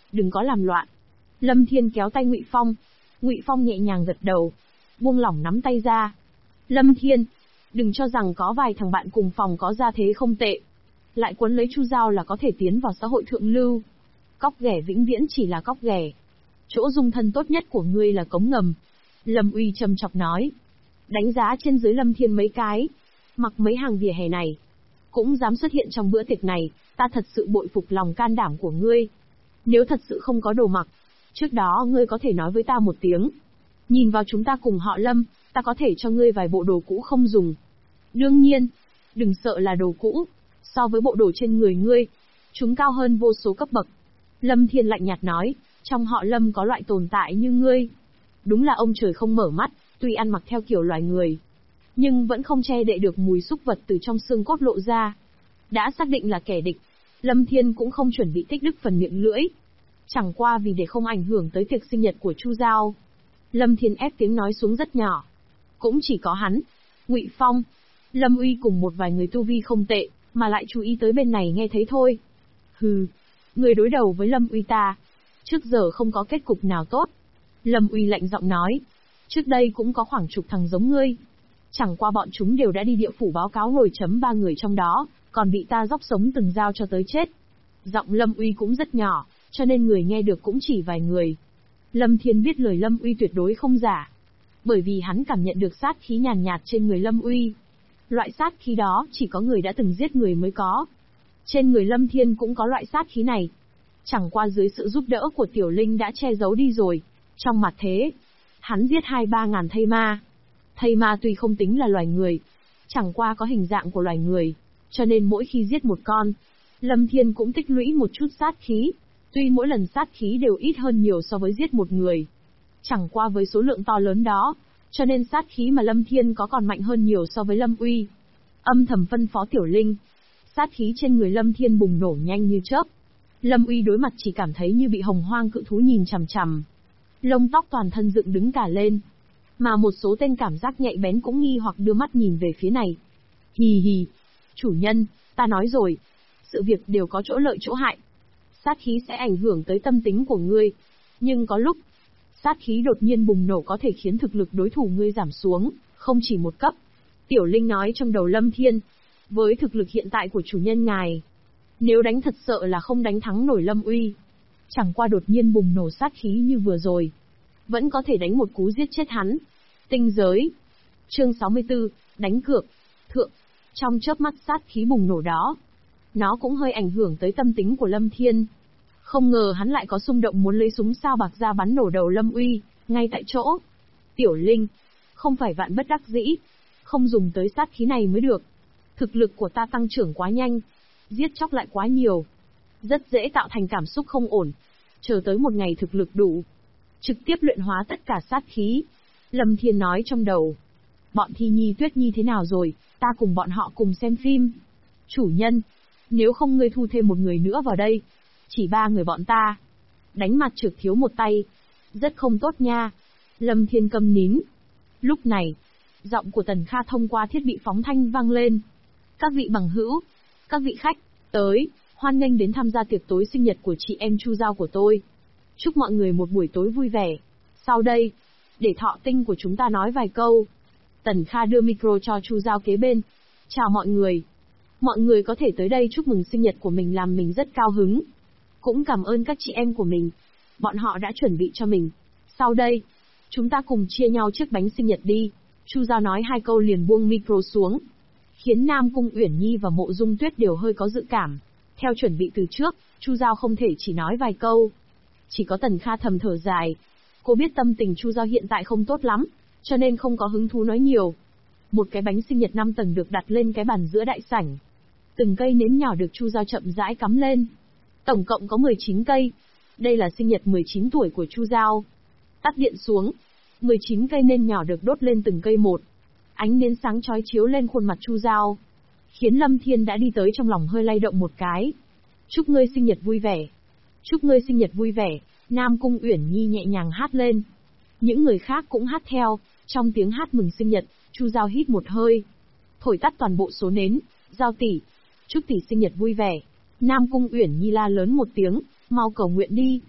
đừng có làm loạn. Lâm Thiên kéo tay Ngụy Phong. Ngụy Phong nhẹ nhàng gật đầu, buông lỏng nắm tay ra. Lâm Thiên, đừng cho rằng có vài thằng bạn cùng phòng có gia thế không tệ, lại quấn lấy Chu Giao là có thể tiến vào xã hội thượng lưu. Cóc ghẻ vĩnh viễn chỉ là cóc ghẻ. Chỗ dung thân tốt nhất của ngươi là cống ngầm. Lâm Uy trầm chọc nói. Đánh giá trên dưới Lâm Thiên mấy cái. Mặc mấy hàng vỉa hè này, cũng dám xuất hiện trong bữa tiệc này, ta thật sự bội phục lòng can đảm của ngươi. Nếu thật sự không có đồ mặc, trước đó ngươi có thể nói với ta một tiếng. Nhìn vào chúng ta cùng họ Lâm, ta có thể cho ngươi vài bộ đồ cũ không dùng. Đương nhiên, đừng sợ là đồ cũ, so với bộ đồ trên người ngươi, chúng cao hơn vô số cấp bậc. Lâm Thiên lạnh nhạt nói, trong họ Lâm có loại tồn tại như ngươi. Đúng là ông trời không mở mắt, tuy ăn mặc theo kiểu loài người, nhưng vẫn không che đậy được mùi súc vật từ trong xương cốt lộ ra. Đã xác định là kẻ địch, Lâm Thiên cũng không chuẩn bị tích đức phần miệng lưỡi. Chẳng qua vì để không ảnh hưởng tới tiệc sinh nhật của Chu Giao, Lâm Thiên ép tiếng nói xuống rất nhỏ. Cũng chỉ có hắn, Ngụy Phong, Lâm Uy cùng một vài người tu vi không tệ, mà lại chú ý tới bên này nghe thấy thôi. Hừ, người đối đầu với Lâm Uy ta, trước giờ không có kết cục nào tốt. Lâm Uy lạnh giọng nói, trước đây cũng có khoảng chục thằng giống ngươi. Chẳng qua bọn chúng đều đã đi địa phủ báo cáo rồi, 3 người trong đó, còn bị ta dốc sống từng dao cho tới chết. Giọng Lâm Uy cũng rất nhỏ, cho nên người nghe được cũng chỉ vài người. Lâm Thiên biết lời Lâm Uy tuyệt đối không giả, bởi vì hắn cảm nhận được sát khí nhàn nhạt trên người Lâm Uy. Loại sát khí đó chỉ có người đã từng giết người mới có. Trên người Lâm Thiên cũng có loại sát khí này. Chẳng qua dưới sự giúp đỡ của Tiểu Linh đã che giấu đi rồi. Trong mặt thế, hắn giết 2-3 ngàn thây ma. Thây ma tuy không tính là loài người, chẳng qua có hình dạng của loài người, cho nên mỗi khi giết một con, Lâm Thiên cũng tích lũy một chút sát khí. Tuy mỗi lần sát khí đều ít hơn nhiều so với giết một người, chẳng qua với số lượng to lớn đó, cho nên sát khí mà Lâm Thiên có còn mạnh hơn nhiều so với Lâm Uy. Âm thầm phân phó Tiểu Linh. Sát khí trên người Lâm Thiên bùng nổ nhanh như chớp. Lâm Uy đối mặt chỉ cảm thấy như bị hồng hoang cự thú nhìn chằm chằm. Lông tóc toàn thân dựng đứng cả lên. Mà một số tên cảm giác nhạy bén cũng nghi hoặc đưa mắt nhìn về phía này. Hì hì. Chủ nhân, ta nói rồi. Sự việc đều có chỗ lợi chỗ hại. Sát khí sẽ ảnh hưởng tới tâm tính của ngươi. Nhưng có lúc, sát khí đột nhiên bùng nổ có thể khiến thực lực đối thủ ngươi giảm xuống, không chỉ một cấp. Tiểu Linh nói trong đầu Lâm Thiên. Với thực lực hiện tại của chủ nhân ngài, nếu đánh thật sợ là không đánh thắng nổi Lâm Uy. Chẳng qua đột nhiên bùng nổ sát khí như vừa rồi, vẫn có thể đánh một cú giết chết hắn. Tinh giới. Chương 64, đánh cược. Thượng. Trong chớp mắt sát khí bùng nổ đó, nó cũng hơi ảnh hưởng tới tâm tính của Lâm Thiên. Không ngờ hắn lại có xung động muốn lấy súng sao bạc ra bắn nổ đầu Lâm Uy, ngay tại chỗ. Tiểu Linh, không phải vạn bất đắc dĩ, không dùng tới sát khí này mới được. Thực lực của ta tăng trưởng quá nhanh, giết chóc lại quá nhiều, rất dễ tạo thành cảm xúc không ổn. Chờ tới một ngày thực lực đủ, trực tiếp luyện hóa tất cả sát khí. Lâm Thiên nói trong đầu. Bọn Thi Nhi Tuyết Nhi thế nào rồi, ta cùng bọn họ cùng xem phim. Chủ nhân, nếu không ngươi thu thêm một người nữa vào đây, chỉ 3 người bọn ta. Đánh mặt trược thiếu một tay, rất không tốt nha. Lâm Thiên câm nín. Lúc này, giọng của Tần Kha thông qua thiết bị phóng thanh vang lên. Các vị bằng hữu, các vị khách, tới, hoan nghênh đến tham gia tiệc tối sinh nhật của chị em Chu Giao của tôi. Chúc mọi người một buổi tối vui vẻ. Sau đây, để thọ tinh của chúng ta nói vài câu. Tần Kha đưa micro cho Chu Giao kế bên. Chào mọi người. Mọi người có thể tới đây chúc mừng sinh nhật của mình làm mình rất cao hứng. Cũng cảm ơn các chị em của mình. Bọn họ đã chuẩn bị cho mình. Sau đây, chúng ta cùng chia nhau chiếc bánh sinh nhật đi. Chu Giao nói 2 câu liền buông micro xuống, khiến Nam Cung Uyển Nhi và Mộ Dung Tuyết đều hơi có dự cảm. Theo chuẩn bị từ trước, Chu Giao không thể chỉ nói vài câu. Chỉ có Tần Kha thầm thở dài. Cô biết tâm tình Chu Giao hiện tại không tốt lắm, cho nên không có hứng thú nói nhiều. Một cái bánh sinh nhật 5 tầng được đặt lên cái bàn giữa đại sảnh. Từng cây nến nhỏ được Chu Giao chậm rãi cắm lên. Tổng cộng có 19 cây. Đây là sinh nhật 19 tuổi của Chu Giao. Tắt điện xuống, 19 cây nến nhỏ được đốt lên từng cây một. Ánh nến sáng chói chiếu lên khuôn mặt Chu Giao, khiến Lâm Thiên đã đi tới trong lòng hơi lay động một cái. Chúc ngươi sinh nhật vui vẻ. Chúc ngươi sinh nhật vui vẻ. Nam Cung Uyển Nhi nhẹ nhàng hát lên. Những người khác cũng hát theo. Trong tiếng hát mừng sinh nhật, Chu Giao hít một hơi, thổi tắt toàn bộ số nến. Giao tỷ, chúc tỷ sinh nhật vui vẻ. Nam Cung Uyển Nhi la lớn một tiếng, mau cầu nguyện đi.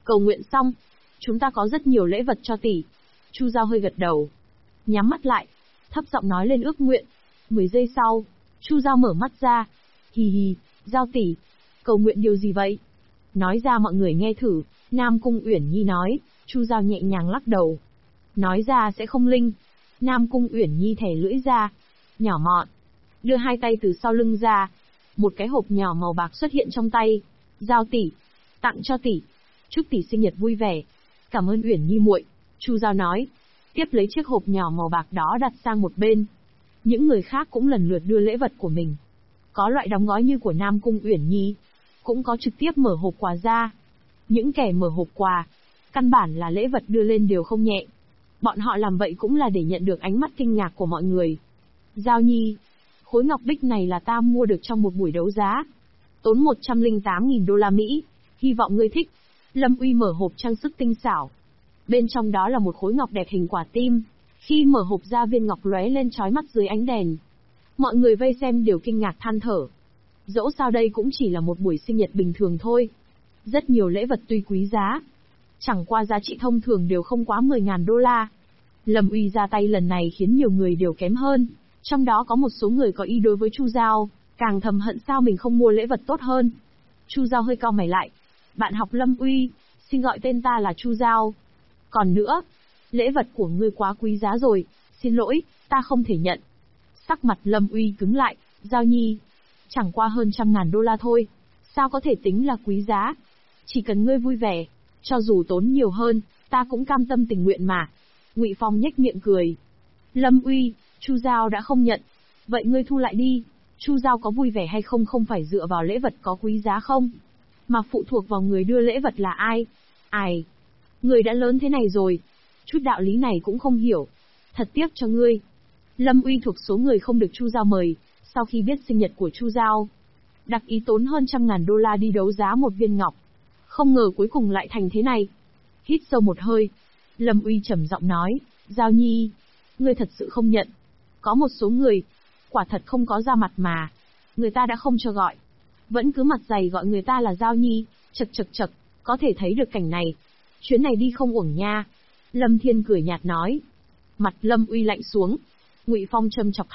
Cầu nguyện xong, chúng ta có rất nhiều lễ vật cho tỷ. Chu Giao hơi gật đầu, nhắm mắt lại, thấp giọng nói lên ước nguyện. 10 giây sau, Chu Giao mở mắt ra. Hì hì, Giao tỷ, cầu nguyện điều gì vậy? Nói ra mọi người nghe thử. Nam Cung Uyển Nhi nói. Chu Giao nhẹ nhàng lắc đầu. Nói ra sẽ không linh. Nam Cung Uyển Nhi thẻ lưỡi ra, nhỏ mọn, đưa hai tay từ sau lưng ra. Một cái hộp nhỏ màu bạc xuất hiện trong tay. Giao tỷ, tặng cho tỷ. Chúc tỷ sinh nhật vui vẻ. Cảm ơn Uyển Nhi muội, Chu Giao nói. Tiếp lấy chiếc hộp nhỏ màu bạc đó đặt sang một bên. Những người khác cũng lần lượt đưa lễ vật của mình. Có loại đóng gói như của Nam Cung Uyển Nhi, cũng có trực tiếp mở hộp quà ra. Những kẻ mở hộp quà, căn bản là lễ vật đưa lên đều không nhẹ. Bọn họ làm vậy cũng là để nhận được ánh mắt kinh ngạc của mọi người. Giao Nhi, khối ngọc bích này là ta mua được trong một buổi đấu giá, tốn 108.000 đô la Mỹ, hy vọng ngươi thích. Lâm Uy mở hộp trang sức tinh xảo. Bên trong đó là một khối ngọc đẹp hình quả tim. Khi mở hộp ra viên ngọc lóe lên chói mắt dưới ánh đèn. Mọi người vây xem đều kinh ngạc than thở. Dẫu sao đây cũng chỉ là một buổi sinh nhật bình thường thôi. Rất nhiều lễ vật tuy quý giá, chẳng qua giá trị thông thường đều không quá 10.000 đô la. Lâm Uy ra tay lần này khiến nhiều người đều kém hơn. Trong đó có một số người có ý đối với Chu Giao, càng thầm hận sao mình không mua lễ vật tốt hơn. Chu Giao hơi cau mày lại. Bạn học Lâm Uy, xin gọi tên ta là Chu Giao. Còn nữa, lễ vật của ngươi quá quý giá rồi, xin lỗi, ta không thể nhận. Sắc mặt Lâm Uy cứng lại. Giao Nhi, chẳng qua hơn 100.000 đô la thôi, sao có thể tính là quý giá? Chỉ cần ngươi vui vẻ, cho dù tốn nhiều hơn, ta cũng cam tâm tình nguyện mà. Ngụy Phong nhếch miệng cười. Lâm Uy, Chu Giao đã không nhận, vậy ngươi thu lại đi. Chu Giao có vui vẻ hay không không phải dựa vào lễ vật có quý giá không, mà phụ thuộc vào người đưa lễ vật là ai. Ai? Người đã lớn thế này rồi, chút đạo lý này cũng không hiểu. Thật tiếc cho ngươi. Lâm Uy thuộc số người không được Chu Giao mời, sau khi biết sinh nhật của Chu Giao, đặc ý tốn hơn 100.000 đô la đi đấu giá một viên ngọc. Không ngờ cuối cùng lại thành thế này. Hít sâu một hơi, Lâm Uy trầm giọng nói, Giao Nhi, ngươi thật sự không nhận. Có một số người, quả thật không có ra mặt mà. Người ta đã không cho gọi, vẫn cứ mặt dày gọi người ta là Giao Nhi, chật, có thể thấy được cảnh này. Chuyến này đi không uổng nha. Lâm Thiên cười nhạt nói. Mặt Lâm Uy lạnh xuống. Ngụy Phong châm chọc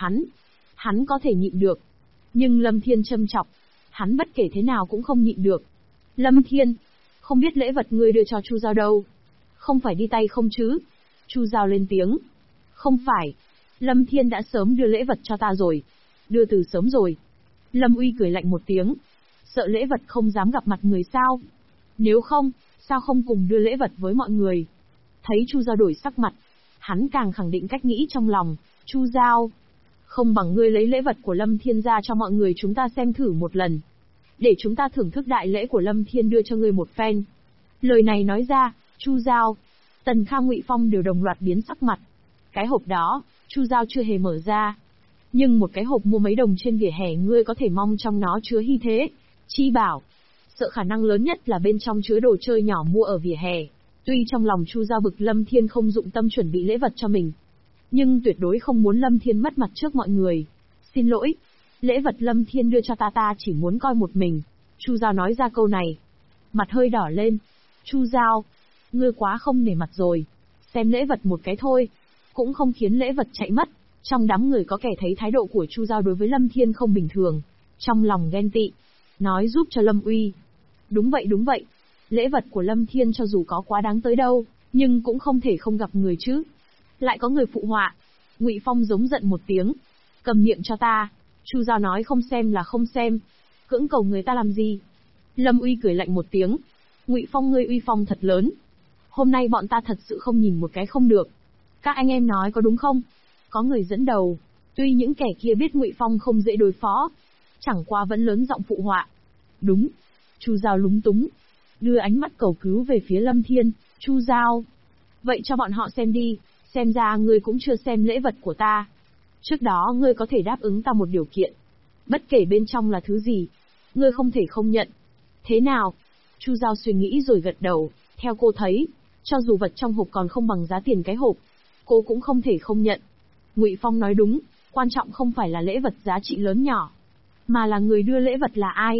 hắn có thể nhịn được. Nhưng Lâm Thiên châm chọc, hắn bất kể thế nào cũng không nhịn được. Lâm Thiên, không biết lễ vật ngươi đưa cho Chu Giao đâu? Không phải đi tay không chứ? Chu Giao lên tiếng. Không phải. Lâm Thiên đã sớm đưa lễ vật cho ta rồi. Đưa từ sớm rồi. Lâm Uy cười lạnh một tiếng. Sợ lễ vật không dám gặp mặt người sao? Nếu không, sao không cùng đưa lễ vật với mọi người? Thấy Chu Giao đổi sắc mặt, hắn càng khẳng định cách nghĩ trong lòng. Chu Giao, không bằng ngươi lấy lễ vật của Lâm Thiên ra cho mọi người chúng ta xem thử một lần, để chúng ta thưởng thức đại lễ của Lâm Thiên đưa cho ngươi một phen. Lời này nói ra, Chu Giao, Tần Khang, Ngụy Phong đều đồng loạt biến sắc mặt. Cái hộp đó, Chu Giao chưa hề mở ra. Nhưng một cái hộp mua mấy đồng trên vỉa hè ngươi có thể mong trong nó chứa hy thế, chi bảo. Sợ khả năng lớn nhất là bên trong chứa đồ chơi nhỏ mua ở vỉa hè. Tuy trong lòng Chu Giao bực Lâm Thiên không dụng tâm chuẩn bị lễ vật cho mình, nhưng tuyệt đối không muốn Lâm Thiên mất mặt trước mọi người. Xin lỗi, lễ vật Lâm Thiên đưa cho ta chỉ muốn coi một mình. Chu Giao nói ra câu này, mặt hơi đỏ lên. Chu Giao, ngươi quá không nể mặt rồi. Xem lễ vật một cái thôi, cũng không khiến lễ vật chạy mất. Trong đám người có kẻ thấy thái độ của Chu Giao đối với Lâm Thiên không bình thường, trong lòng ghen tị, nói giúp cho Lâm Uy. Đúng vậy, lễ vật của Lâm Thiên cho dù có quá đáng tới đâu, nhưng cũng không thể không gặp người chứ. Lại có người phụ họa. Ngụy Phong giống giận một tiếng. Cầm miệng cho ta. Chu Giao nói không xem là không xem. Cưỡng cầu người ta làm gì? Lâm Uy cười lạnh một tiếng. Ngụy Phong, ngươi uy phong thật lớn. Hôm nay bọn ta thật sự không nhìn một cái không được. Các anh em nói có đúng không? Có người dẫn đầu. Tuy những kẻ kia biết Ngụy Phong không dễ đối phó, chẳng qua vẫn lớn giọng phụ họa. Đúng. Chu Giao lúng túng, đưa ánh mắt cầu cứu về phía Lâm Thiên. Chu Giao, vậy cho bọn họ xem đi. Xem ra ngươi cũng chưa xem lễ vật của ta. Trước đó ngươi có thể đáp ứng ta một điều kiện. Bất kể bên trong là thứ gì, ngươi không thể không nhận. Thế nào? Chu Giao suy nghĩ rồi gật đầu. Theo cô thấy, cho dù vật trong hộp còn không bằng giá tiền cái hộp, cô cũng không thể không nhận. Ngụy Phong nói đúng, quan trọng không phải là lễ vật giá trị lớn nhỏ, mà là người đưa lễ vật là ai.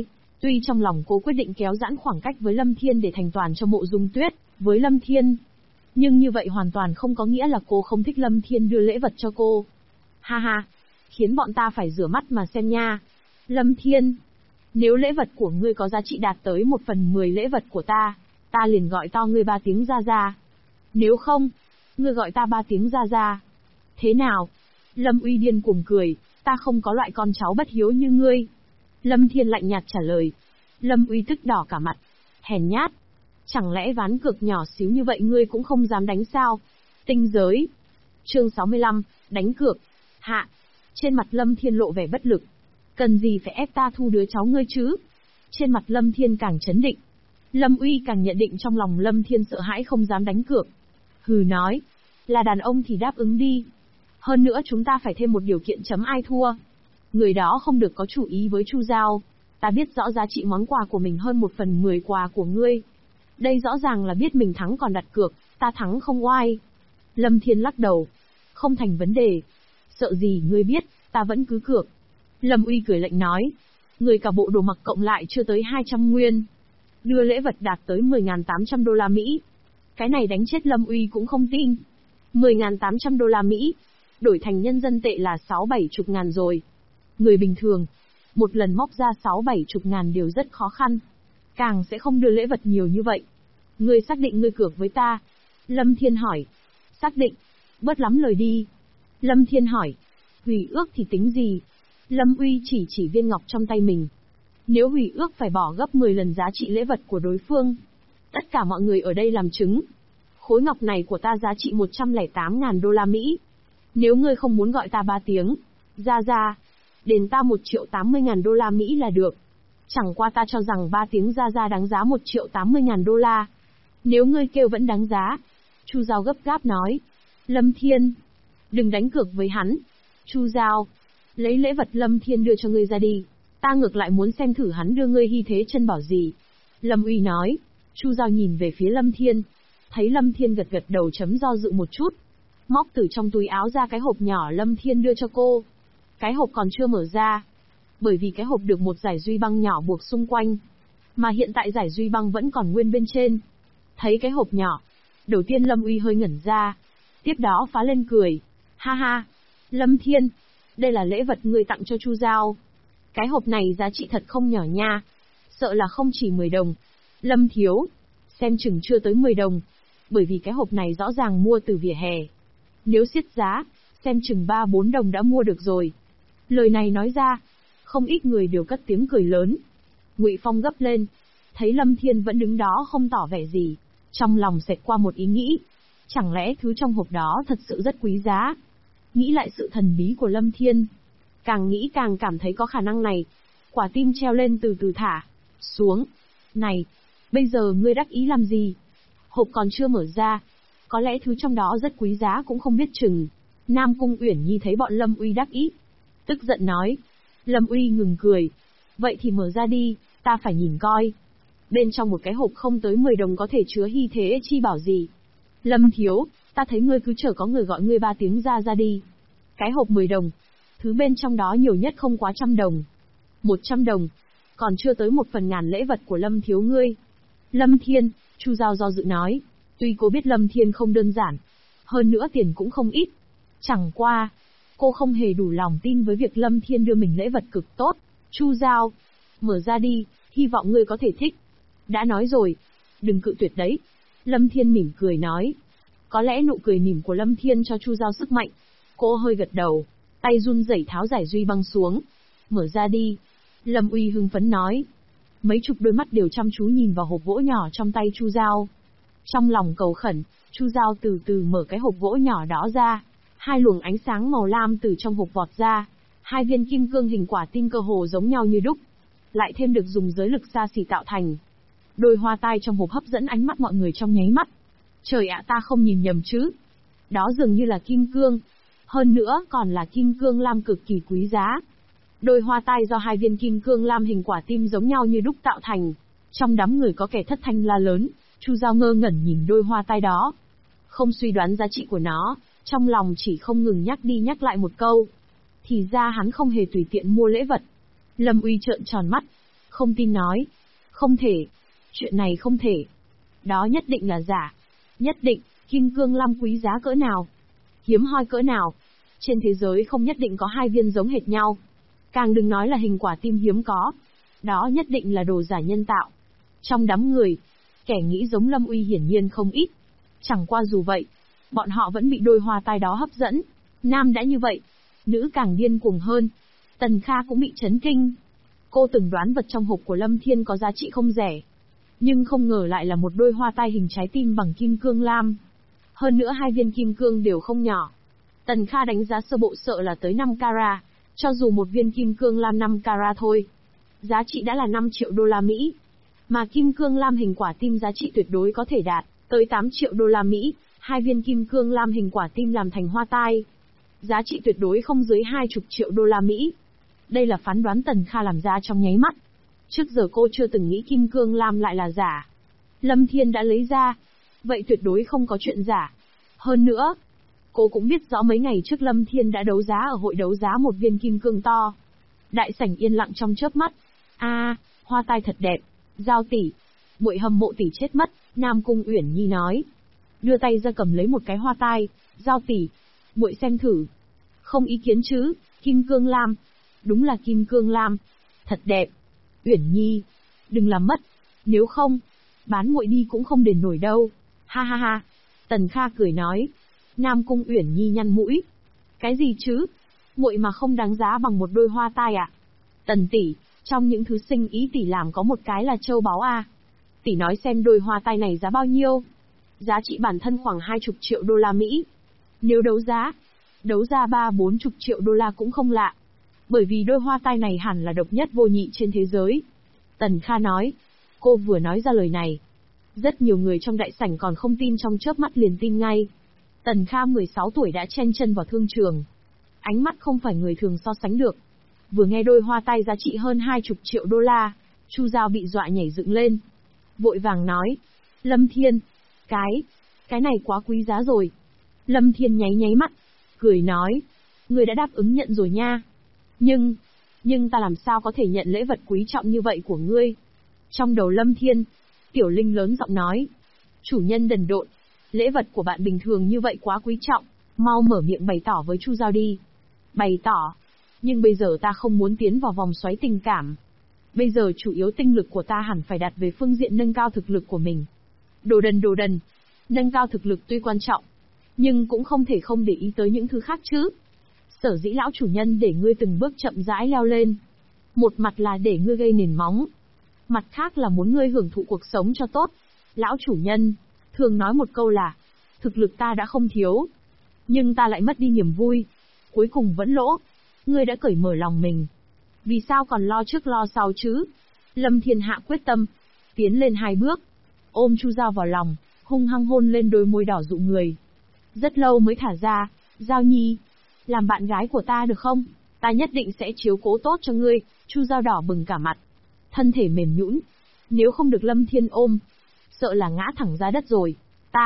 Tuy trong lòng cô quyết định kéo giãn khoảng cách với Lâm Thiên để thành toàn cho Mộ Dung Tuyết, với Lâm Thiên, nhưng như vậy hoàn toàn không có nghĩa là cô không thích Lâm Thiên đưa lễ vật cho cô. Ha ha, khiến bọn ta phải rửa mắt mà xem nha. Lâm Thiên, nếu lễ vật của ngươi có giá trị đạt tới 1/10 lễ vật của ta liền gọi to ngươi 3 tiếng ra ra. Nếu không, ngươi gọi ta 3 tiếng ra ra. Thế nào? Lâm Uy điên cuồng cười, ta không có loại con cháu bất hiếu như ngươi. Lâm Thiên lạnh nhạt trả lời. Lâm Uy tức đỏ cả mặt. Hèn nhát. Chẳng lẽ ván cược nhỏ xíu như vậy ngươi cũng không dám đánh sao? Tinh giới. Chương 65, đánh cược. Hạ. Trên mặt Lâm Thiên lộ vẻ bất lực. Cần gì phải ép ta thu đứa cháu ngươi chứ? Trên mặt Lâm Thiên càng chấn định. Lâm Uy càng nhận định trong lòng Lâm Thiên sợ hãi không dám đánh cược. Hừ nói. Là đàn ông thì đáp ứng đi. Hơn nữa chúng ta phải thêm một điều kiện chấm ai thua. Người đó không được có chủ ý với Chu Giao. Ta biết rõ giá trị món quà của mình hơn 1/10 quà của ngươi. Đây rõ ràng là biết mình thắng còn đặt cược, ta thắng không oai. Lâm Thiên lắc đầu. Không thành vấn đề. Sợ gì ngươi biết, ta vẫn cứ cược. Lâm Uy cười lạnh nói. Người cả bộ đồ mặc cộng lại chưa tới 200 nguyên. Đưa lễ vật đạt tới 10.800 đô la Mỹ. Cái này đánh chết Lâm Uy cũng không tin. 10.800 đô la Mỹ. Đổi thành nhân dân tệ là 6-7 chục ngàn rồi. Người bình thường, một lần móc ra 6-7 chục ngàn đều rất khó khăn. Càng sẽ không đưa lễ vật nhiều như vậy. Ngươi xác định ngươi cược với ta? Lâm Thiên hỏi. Xác định. Bớt lắm lời đi. Lâm Thiên hỏi. Hủy ước thì tính gì? Lâm Uy chỉ viên ngọc trong tay mình. Nếu hủy ước phải bỏ gấp 10 lần giá trị lễ vật của đối phương. Tất cả mọi người ở đây làm chứng. Khối ngọc này của ta giá trị 108.000 đô la Mỹ. Nếu ngươi không muốn gọi ta 3 tiếng, ra, đền ta 1.080.000 đô la Mỹ là được. Chẳng qua ta cho rằng 3 tiếng ra đáng giá 1.080.000 đô la. Nếu ngươi kêu vẫn đáng giá. Chu Giao gấp gáp nói. Lâm Thiên, đừng đánh cược với hắn. Chu Giao, lấy lễ vật Lâm Thiên đưa cho ngươi ra đi. Ta ngược lại muốn xem thử hắn đưa ngươi hy thế chân bảo gì. Lâm Uy nói. Chu Giao nhìn về phía Lâm Thiên. Thấy Lâm Thiên gật đầu chấm do dự một chút. Móc từ trong túi áo ra cái hộp nhỏ Lâm Thiên đưa cho cô. Cái hộp còn chưa mở ra. Bởi vì cái hộp được một dải duy băng nhỏ buộc xung quanh. Mà hiện tại dải duy băng vẫn còn nguyên bên trên. Thấy cái hộp nhỏ. Đầu tiên Lâm Uy hơi ngẩn ra. Tiếp đó phá lên cười. Ha ha. Lâm Thiên. Đây là lễ vật ngươi tặng cho Chu Giao. Cái hộp này giá trị thật không nhỏ nha. Sợ là không chỉ 10 đồng. Lâm thiếu. Xem chừng chưa tới 10 đồng. Bởi vì cái hộp này rõ ràng mua từ vỉa hè. Nếu siết giá, xem chừng 3-4 đồng đã mua được rồi. Lời này nói ra, không ít người đều cất tiếng cười lớn. Ngụy Phong gấp lên, thấy Lâm Thiên vẫn đứng đó không tỏ vẻ gì, trong lòng xẹt qua một ý nghĩ, chẳng lẽ thứ trong hộp đó thật sự rất quý giá? Nghĩ lại sự thần bí của Lâm Thiên, càng nghĩ càng cảm thấy có khả năng này. Quả tim treo lên từ từ thả xuống. Này, bây giờ ngươi đắc ý làm gì? Hộp còn chưa mở ra, có lẽ thứ trong đó rất quý giá cũng không biết chừng. Nam Cung Uyển Nhi thấy bọn Lâm Uy đắc ý, tức giận nói. Lâm Uy ngừng cười. Vậy thì mở ra đi, ta phải nhìn coi. Bên trong một cái hộp không tới 10 đồng có thể chứa hy thế chi bảo gì. Lâm thiếu, ta thấy ngươi cứ chờ có người gọi ngươi 3 tiếng ra đi. Cái hộp 10 đồng, thứ bên trong đó nhiều nhất không quá 100 đồng. 100 đồng, còn chưa tới 1/1000 lễ vật của Lâm thiếu ngươi. Lâm Thiên, Chu Giao do dự nói. Tuy cô biết Lâm Thiên không đơn giản, hơn nữa tiền cũng không ít. Chẳng qua, cô không hề đủ lòng tin với việc Lâm Thiên đưa mình lễ vật cực tốt. Chu Giao, mở ra đi, hy vọng ngươi có thể thích. Đã nói rồi, đừng cự tuyệt đấy. Lâm Thiên mỉm cười nói. Có lẽ nụ cười mỉm của Lâm Thiên cho Chu Giao sức mạnh. Cô hơi gật đầu, tay run rẩy tháo giải duy băng xuống. Mở ra đi. Lâm Uy hưng phấn nói. Mấy chục đôi mắt đều chăm chú nhìn vào hộp gỗ nhỏ trong tay Chu Giao. Trong lòng cầu khẩn, Chu Giao từ từ mở cái hộp gỗ nhỏ đó ra. 2 luồng ánh sáng màu lam từ trong hộp vọt ra. 2 viên kim cương hình quả tim cơ hồ giống nhau như đúc. Lại thêm được dùng giới lực xa xỉ tạo thành. Đôi hoa tai trong hộp hấp dẫn ánh mắt mọi người trong nháy mắt. Trời ạ, ta không nhìn nhầm chứ. Đó dường như là kim cương. Hơn nữa còn là kim cương lam cực kỳ quý giá. Đôi hoa tai do 2 viên kim cương lam hình quả tim giống nhau như đúc tạo thành. Trong đám người có kẻ thất thanh la lớn. Chu Giao ngơ ngẩn nhìn đôi hoa tai đó. Không suy đoán giá trị của nó, trong lòng chỉ không ngừng nhắc đi nhắc lại một câu. Thì ra hắn không hề tùy tiện mua lễ vật. Lâm Uy trợn tròn mắt. Không tin nói. Không thể. Chuyện này không thể. Đó nhất định là giả. Nhất định, kim cương lam quý giá cỡ nào. Hiếm hoi cỡ nào. Trên thế giới không nhất định có hai viên giống hệt nhau. Càng đừng nói là hình quả tim hiếm có. Đó nhất định là đồ giả nhân tạo. Trong đám người, kẻ nghĩ giống Lâm Uy hiển nhiên không ít. Chẳng qua dù vậy, bọn họ vẫn bị đôi hoa tai đó hấp dẫn. Nam đã như vậy, nữ càng điên cuồng hơn. Tần Kha cũng bị chấn kinh. Cô từng đoán vật trong hộp của Lâm Thiên có giá trị không rẻ. Nhưng không ngờ lại là một đôi hoa tai hình trái tim bằng kim cương lam. Hơn nữa hai viên kim cương đều không nhỏ. Tần Kha đánh giá sơ bộ sợ là tới 5 carat, cho dù một viên kim cương lam 5 carat thôi. Giá trị đã là 5 triệu đô la Mỹ. Mà kim cương lam hình quả tim giá trị tuyệt đối có thể đạt tới 8 triệu đô la Mỹ, hai viên kim cương lam hình quả tim làm thành hoa tai. Giá trị tuyệt đối không dưới 20 triệu đô la Mỹ. Đây là phán đoán Tần Kha làm ra trong nháy mắt. Trước giờ cô chưa từng nghĩ kim cương lam lại là giả. Lâm Thiên đã lấy ra. Vậy tuyệt đối không có chuyện giả. Hơn nữa, cô cũng biết rõ mấy ngày trước Lâm Thiên đã đấu giá ở hội đấu giá một viên kim cương to. Đại sảnh yên lặng trong chớp mắt. Hoa tai thật đẹp. Giao tỷ. Muội hâm mộ tỷ chết mất, Nam Cung Uyển Nhi nói. Đưa tay ra cầm lấy một cái hoa tai. Giao tỷ. Muội xem thử. Không ý kiến chứ, kim cương lam. Đúng là kim cương lam. Thật đẹp. Uyển Nhi. Đừng làm mất. Nếu không, bán muội đi cũng không đền nổi đâu. Ha ha ha. Tần Kha cười nói. Nam Cung Uyển Nhi nhăn mũi. Cái gì chứ? Muội mà không đáng giá bằng một đôi hoa tai à? Tần tỷ, trong những thứ sinh ý tỷ làm có một cái là châu báu à? Tỷ nói xem đôi hoa tai này giá bao nhiêu? Giá trị bản thân khoảng 20 triệu đô la Mỹ. Nếu đấu ra 30-40 triệu đô la cũng không lạ. Bởi vì đôi hoa tai này hẳn là độc nhất vô nhị trên thế giới. Tần Kha nói. Cô vừa nói ra lời này. Rất nhiều người trong đại sảnh còn không tin, trong chớp mắt liền tin ngay. Tần Kha 16 tuổi đã chen chân vào thương trường. Ánh mắt không phải người thường so sánh được. Vừa nghe đôi hoa tai giá trị hơn 20 triệu đô la, Chu Giao bị dọa nhảy dựng lên. Vội vàng nói. Lâm Thiên, cái này quá quý giá rồi. Lâm Thiên nháy mắt, cười nói. Người đã đáp ứng nhận rồi nha. Nhưng ta làm sao có thể nhận lễ vật quý trọng như vậy của ngươi? Trong đầu Lâm Thiên, Tiểu Linh lớn giọng nói. Chủ nhân đần độn, lễ vật của bạn bình thường như vậy quá quý trọng, mau mở miệng bày tỏ với Chu Giao đi. Bày tỏ? Nhưng bây giờ ta không muốn tiến vào vòng xoáy tình cảm. Bây giờ chủ yếu tinh lực của ta hẳn phải đặt về phương diện nâng cao thực lực của mình. Đồ đần, nâng cao thực lực tuy quan trọng, nhưng cũng không thể không để ý tới những thứ khác chứ. Sở dĩ lão chủ nhân để ngươi từng bước chậm rãi leo lên. Một mặt là để ngươi gây nền móng, mặt khác là muốn ngươi hưởng thụ cuộc sống cho tốt. Lão chủ nhân thường nói một câu là, thực lực ta đã không thiếu, nhưng ta lại mất đi niềm vui, cuối cùng vẫn lỗ. Ngươi đã cởi mở lòng mình, vì sao còn lo trước lo sau chứ? Lâm Thiên hạ quyết tâm, tiến lên 2 bước, ôm Chu Giao vào lòng, hung hăng hôn lên đôi môi đỏ dụ người. Rất lâu mới thả ra. Giao Nhi, làm bạn gái của ta được không? Ta nhất định sẽ chiếu cố tốt cho ngươi. Chu Giao đỏ bừng cả mặt, thân thể mềm nhũn. Nếu không được Lâm Thiên ôm, sợ là ngã thẳng ra đất rồi.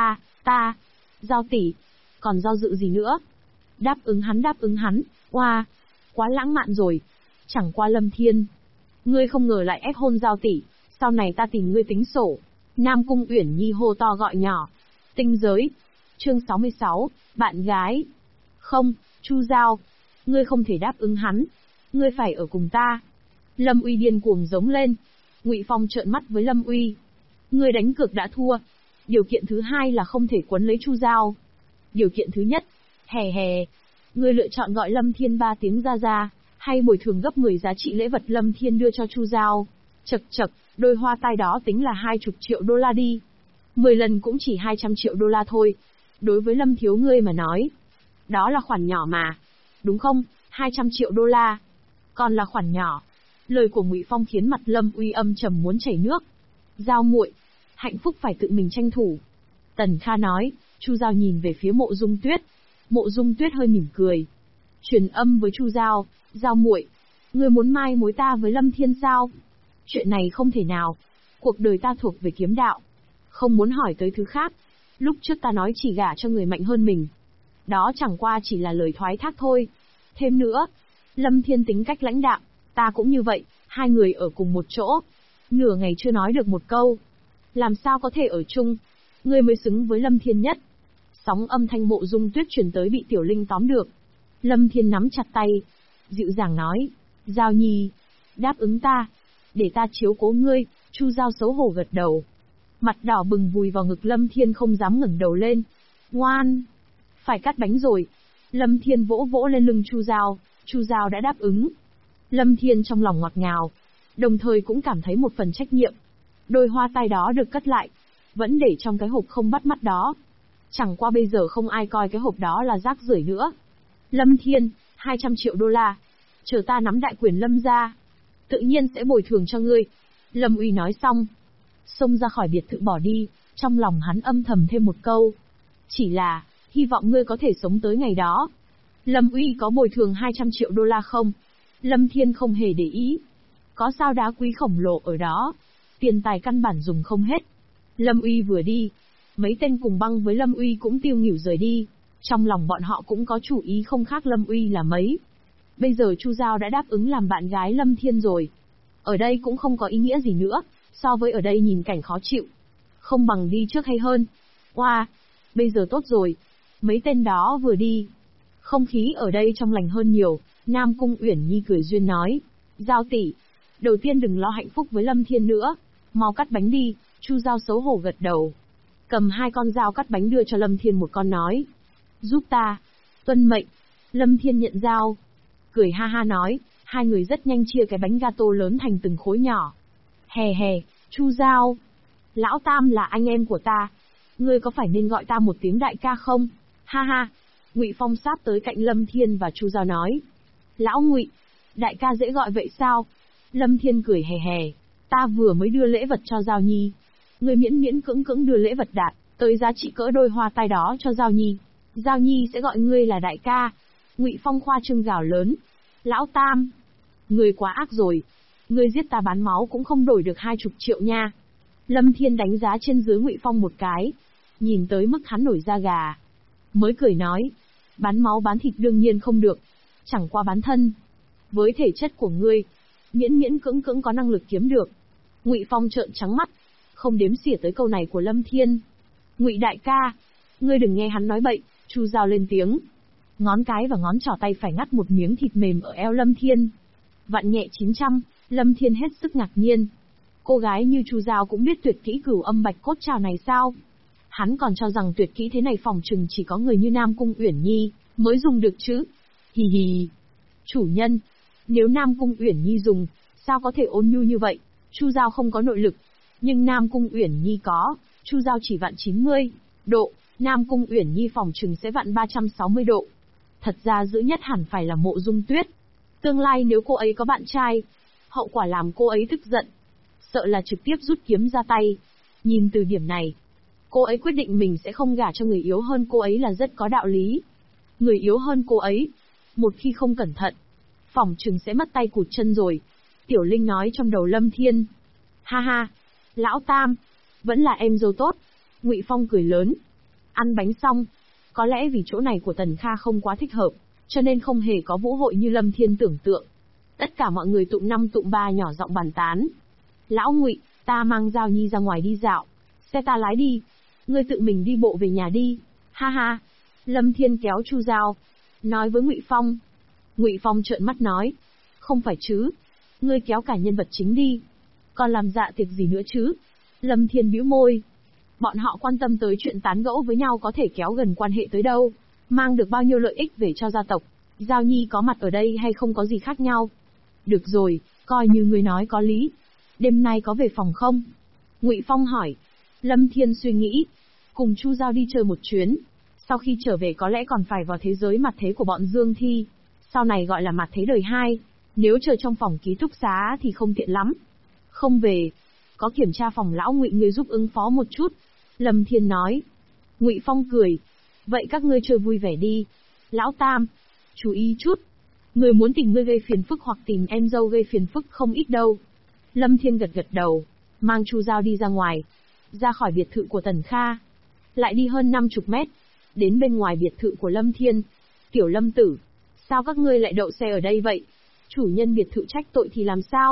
Ta, Giao tỷ, còn do dự gì nữa? Đáp ứng hắn. Oa, quá lãng mạn rồi. Chẳng qua Lâm Thiên, ngươi không ngờ lại ép hôn Giao tỷ, sau này ta tìm ngươi tính sổ. Nam Cung Uyển Nhi hô to gọi nhỏ. Tinh giới. Chương 66, bạn gái. Không, Chu Giao, ngươi không thể đáp ứng hắn, ngươi phải ở cùng ta. Lâm Uy điên cuồng giống lên. Ngụy Phong trợn mắt với Lâm Uy. Ngươi đánh cược đã thua. Điều kiện thứ hai là không thể quấn lấy Chu Giao. Điều kiện thứ nhất, hè, ngươi lựa chọn gọi Lâm Thiên 3 tiếng ra, hay bồi thường gấp 10 giá trị lễ vật Lâm Thiên đưa cho Chu Giao. Chậc, đôi hoa tai đó tính là 20 triệu đô la đi. 10 lần cũng chỉ 200 triệu đô la thôi. Đối với Lâm thiếu ngươi mà nói, đó là khoản nhỏ mà. Đúng không? 200 triệu đô la. Còn là khoản nhỏ. Lời của Ngụy Phong khiến mặt Lâm Uy âm trầm muốn chảy nước. Giao muội, hạnh phúc phải tự mình tranh thủ. Tần Kha nói. Chu Giao nhìn về phía Mộ Dung Tuyết. Mộ Dung Tuyết hơi mỉm cười, truyền âm với Chu Giao. Giao muội, ngươi muốn mai mối ta với Lâm Thiên sao? Chuyện này không thể nào. Cuộc đời ta thuộc về kiếm đạo, không muốn hỏi tới thứ khác. Lúc trước ta nói chỉ gả cho người mạnh hơn mình, đó chẳng qua chỉ là lời thoái thác thôi. Thêm nữa, Lâm Thiên tính cách lãnh đạm, ta cũng như vậy, Hai người ở cùng một chỗ, nửa ngày chưa nói được một câu. Làm sao có thể ở chung? Ngươi mới xứng với Lâm Thiên nhất. Sóng âm thanh Mộ Dung Tuyết truyền tới bị Tiểu Linh tóm được. Lâm Thiên nắm chặt tay, dịu dàng nói, Giao Nhi, đáp ứng ta, để ta chiếu cố ngươi. Chu Giao xấu hổ gật đầu. Mặt đỏ bừng vùi vào ngực Lâm Thiên không dám ngẩng đầu lên. Ngoan, phải cắt bánh rồi. Lâm Thiên vỗ vỗ lên lưng Chu Giao, Chu Giao đã đáp ứng. Lâm Thiên trong lòng ngọt ngào, đồng thời cũng cảm thấy một phần trách nhiệm. Đôi hoa tai đó được cất lại, vẫn để trong cái hộp không bắt mắt đó. Chẳng qua bây giờ không ai coi cái hộp đó là rác rưởi nữa. Lâm Thiên, 200 triệu đô la. Chờ ta nắm đại quyền Lâm gia, tự nhiên sẽ bồi thường cho ngươi. Lâm Uy nói xong, xông ra khỏi biệt thự bỏ đi, trong lòng hắn âm thầm thêm một câu. Chỉ là, hy vọng ngươi có thể sống tới ngày đó. Lâm Uy có bồi thường 200 triệu đô la không? Lâm Thiên không hề để ý. Có sao đá quý khổng lồ ở đó, tiền tài căn bản dùng không hết. Lâm Uy vừa đi, mấy tên cùng băng với Lâm Uy cũng tiêu nghỉu rời đi. Trong lòng bọn họ cũng có chủ ý không khác Lâm Uy là mấy. Bây giờ Chu Giao đã đáp ứng làm bạn gái Lâm Thiên rồi. Ở đây cũng không có ý nghĩa gì nữa, so với ở đây nhìn cảnh khó chịu. Không bằng đi trước hay hơn. Oa, bây giờ tốt rồi. Mấy tên đó vừa đi, không khí ở đây trong lành hơn nhiều. Nam Cung Uyển Nhi cười duyên nói, Giao tỷ, đầu tiên đừng lo hạnh phúc với Lâm Thiên nữa, mau cắt bánh đi. Chu Giao xấu hổ gật đầu, cầm 2 con dao cắt bánh đưa cho Lâm Thiên một con nói, giúp ta. Tuân mệnh. Lâm Thiên nhận dao, cười ha ha nói, hai người rất nhanh chia cái bánh gato lớn thành từng khối nhỏ. Hè hè, Chu Giao, Lão Tam là anh em của ta, ngươi có phải nên gọi ta một tiếng đại ca không? Ha ha. Ngụy Phong sát tới cạnh Lâm Thiên và Chu Giao nói, Lão Ngụy, đại ca dễ gọi vậy sao? Lâm Thiên cười hè hè, ta vừa mới đưa lễ vật cho Giao Nhi, ngươi miễn miễn cưỡng cưỡng đưa lễ vật đạt tới giá trị cỡ đôi hoa tai đó cho Giao Nhi, Giao Nhi sẽ gọi ngươi là đại ca. Ngụy Phong khoa trương gào lớn, Lão Tam, ngươi quá ác rồi, ngươi giết ta bán máu cũng không đổi được 20 triệu nha. Lâm Thiên đánh giá trên dưới Ngụy Phong một cái, nhìn tới mức hắn nổi da gà, mới cười nói, bán máu bán thịt đương nhiên không được, chẳng qua bán thân. Với thể chất của ngươi, miễn miễn cưỡng cưỡng có năng lực kiếm được. Ngụy Phong trợn trắng mắt, không đếm xỉa tới câu này của Lâm Thiên. Ngụy đại ca, ngươi đừng nghe hắn nói bậy. Chu Giao lên tiếng, ngón cái và ngón trỏ tay phải ngắt một miếng thịt mềm ở eo Lâm Thiên. Vạn nhẹ 900, Lâm Thiên hết sức ngạc nhiên. Cô gái như Chu Giao cũng biết tuyệt kỹ cửu âm bạch cốt trảo này sao? Hắn còn cho rằng tuyệt kỹ thế này phòng trừng chỉ có người như Nam Cung Uyển Nhi mới dùng được chứ. Hì hì. Chủ nhân, nếu Nam Cung Uyển Nhi dùng, sao có thể ôn nhu như vậy? Chu Giao không có nội lực, nhưng Nam Cung Uyển Nhi có. Chu Giao chỉ vạn 90 độ, Nam Cung Uyển Nhi phòng trừng sẽ vạn 360 độ. Thật ra giữ nhất hẳn phải là Mộ Dung Tuyết. Tương lai nếu cô ấy có bạn trai, hậu quả làm cô ấy tức giận, sợ là trực tiếp rút kiếm ra tay. Nhìn từ điểm này, cô ấy quyết định mình sẽ không gả cho người yếu hơn cô ấy là rất có đạo lý. Người yếu hơn cô ấy, một khi không cẩn thận, phỏng chừng sẽ mất tay cụt chân rồi. Tiểu Linh nói trong đầu Lâm Thiên. Ha ha, Lão Tam, vẫn là em dâu tốt. Ngụy Phong cười lớn. Ăn bánh xong, có lẽ vì chỗ này của Tần Kha không quá thích hợp, cho nên không hề có vũ hội như Lâm Thiên tưởng tượng. Tất cả mọi người tụm 5 tụm 3 nhỏ giọng bàn tán. Lão Ngụy, ta mang Giao Nhi ra ngoài đi dạo, xe ta lái đi, ngươi tự mình đi bộ về nhà đi. Ha ha. Lâm Thiên kéo Chu Giao, nói với Ngụy Phong. Ngụy Phong trợn mắt nói, không phải chứ, ngươi kéo cả nhân vật chính đi, còn làm dạ tiệc gì nữa chứ? Lâm Thiên bĩu môi. Bọn họ quan tâm tới chuyện tán gẫu với nhau có thể kéo gần quan hệ tới đâu, mang được bao nhiêu lợi ích về cho gia tộc. Giao Nhi có mặt ở đây hay không có gì khác nhau. Được rồi, coi như ngươi nói có lý. Đêm nay có về phòng không? Ngụy Phong hỏi. Lâm Thiên suy nghĩ, cùng Chu Giao đi chơi một chuyến. Sau khi trở về có lẽ còn phải vào thế giới mặt thế của bọn Dương Thi, sau này gọi là mặt thế đời 2. Nếu chờ trong phòng ký túc xá thì không tiện lắm. Không về, có kiểm tra phòng lão Ngụy ngươi giúp ứng phó một chút. Lâm Thiên nói. Ngụy Phong cười. Vậy các ngươi chơi vui vẻ đi. Lão Tam, chú ý chút. Người muốn tìm ngươi gây phiền phức hoặc tìm em dâu gây phiền phức không ít đâu. Lâm Thiên gật gật đầu, mang Chu Giao đi ra ngoài, ra khỏi biệt thự của Tần Kha. Lại đi hơn 50 mét, đến bên ngoài biệt thự của Lâm Thiên. Tiểu Lâm tử, sao các ngươi lại đậu xe ở đây vậy? Chủ nhân biệt thự trách tội thì làm sao?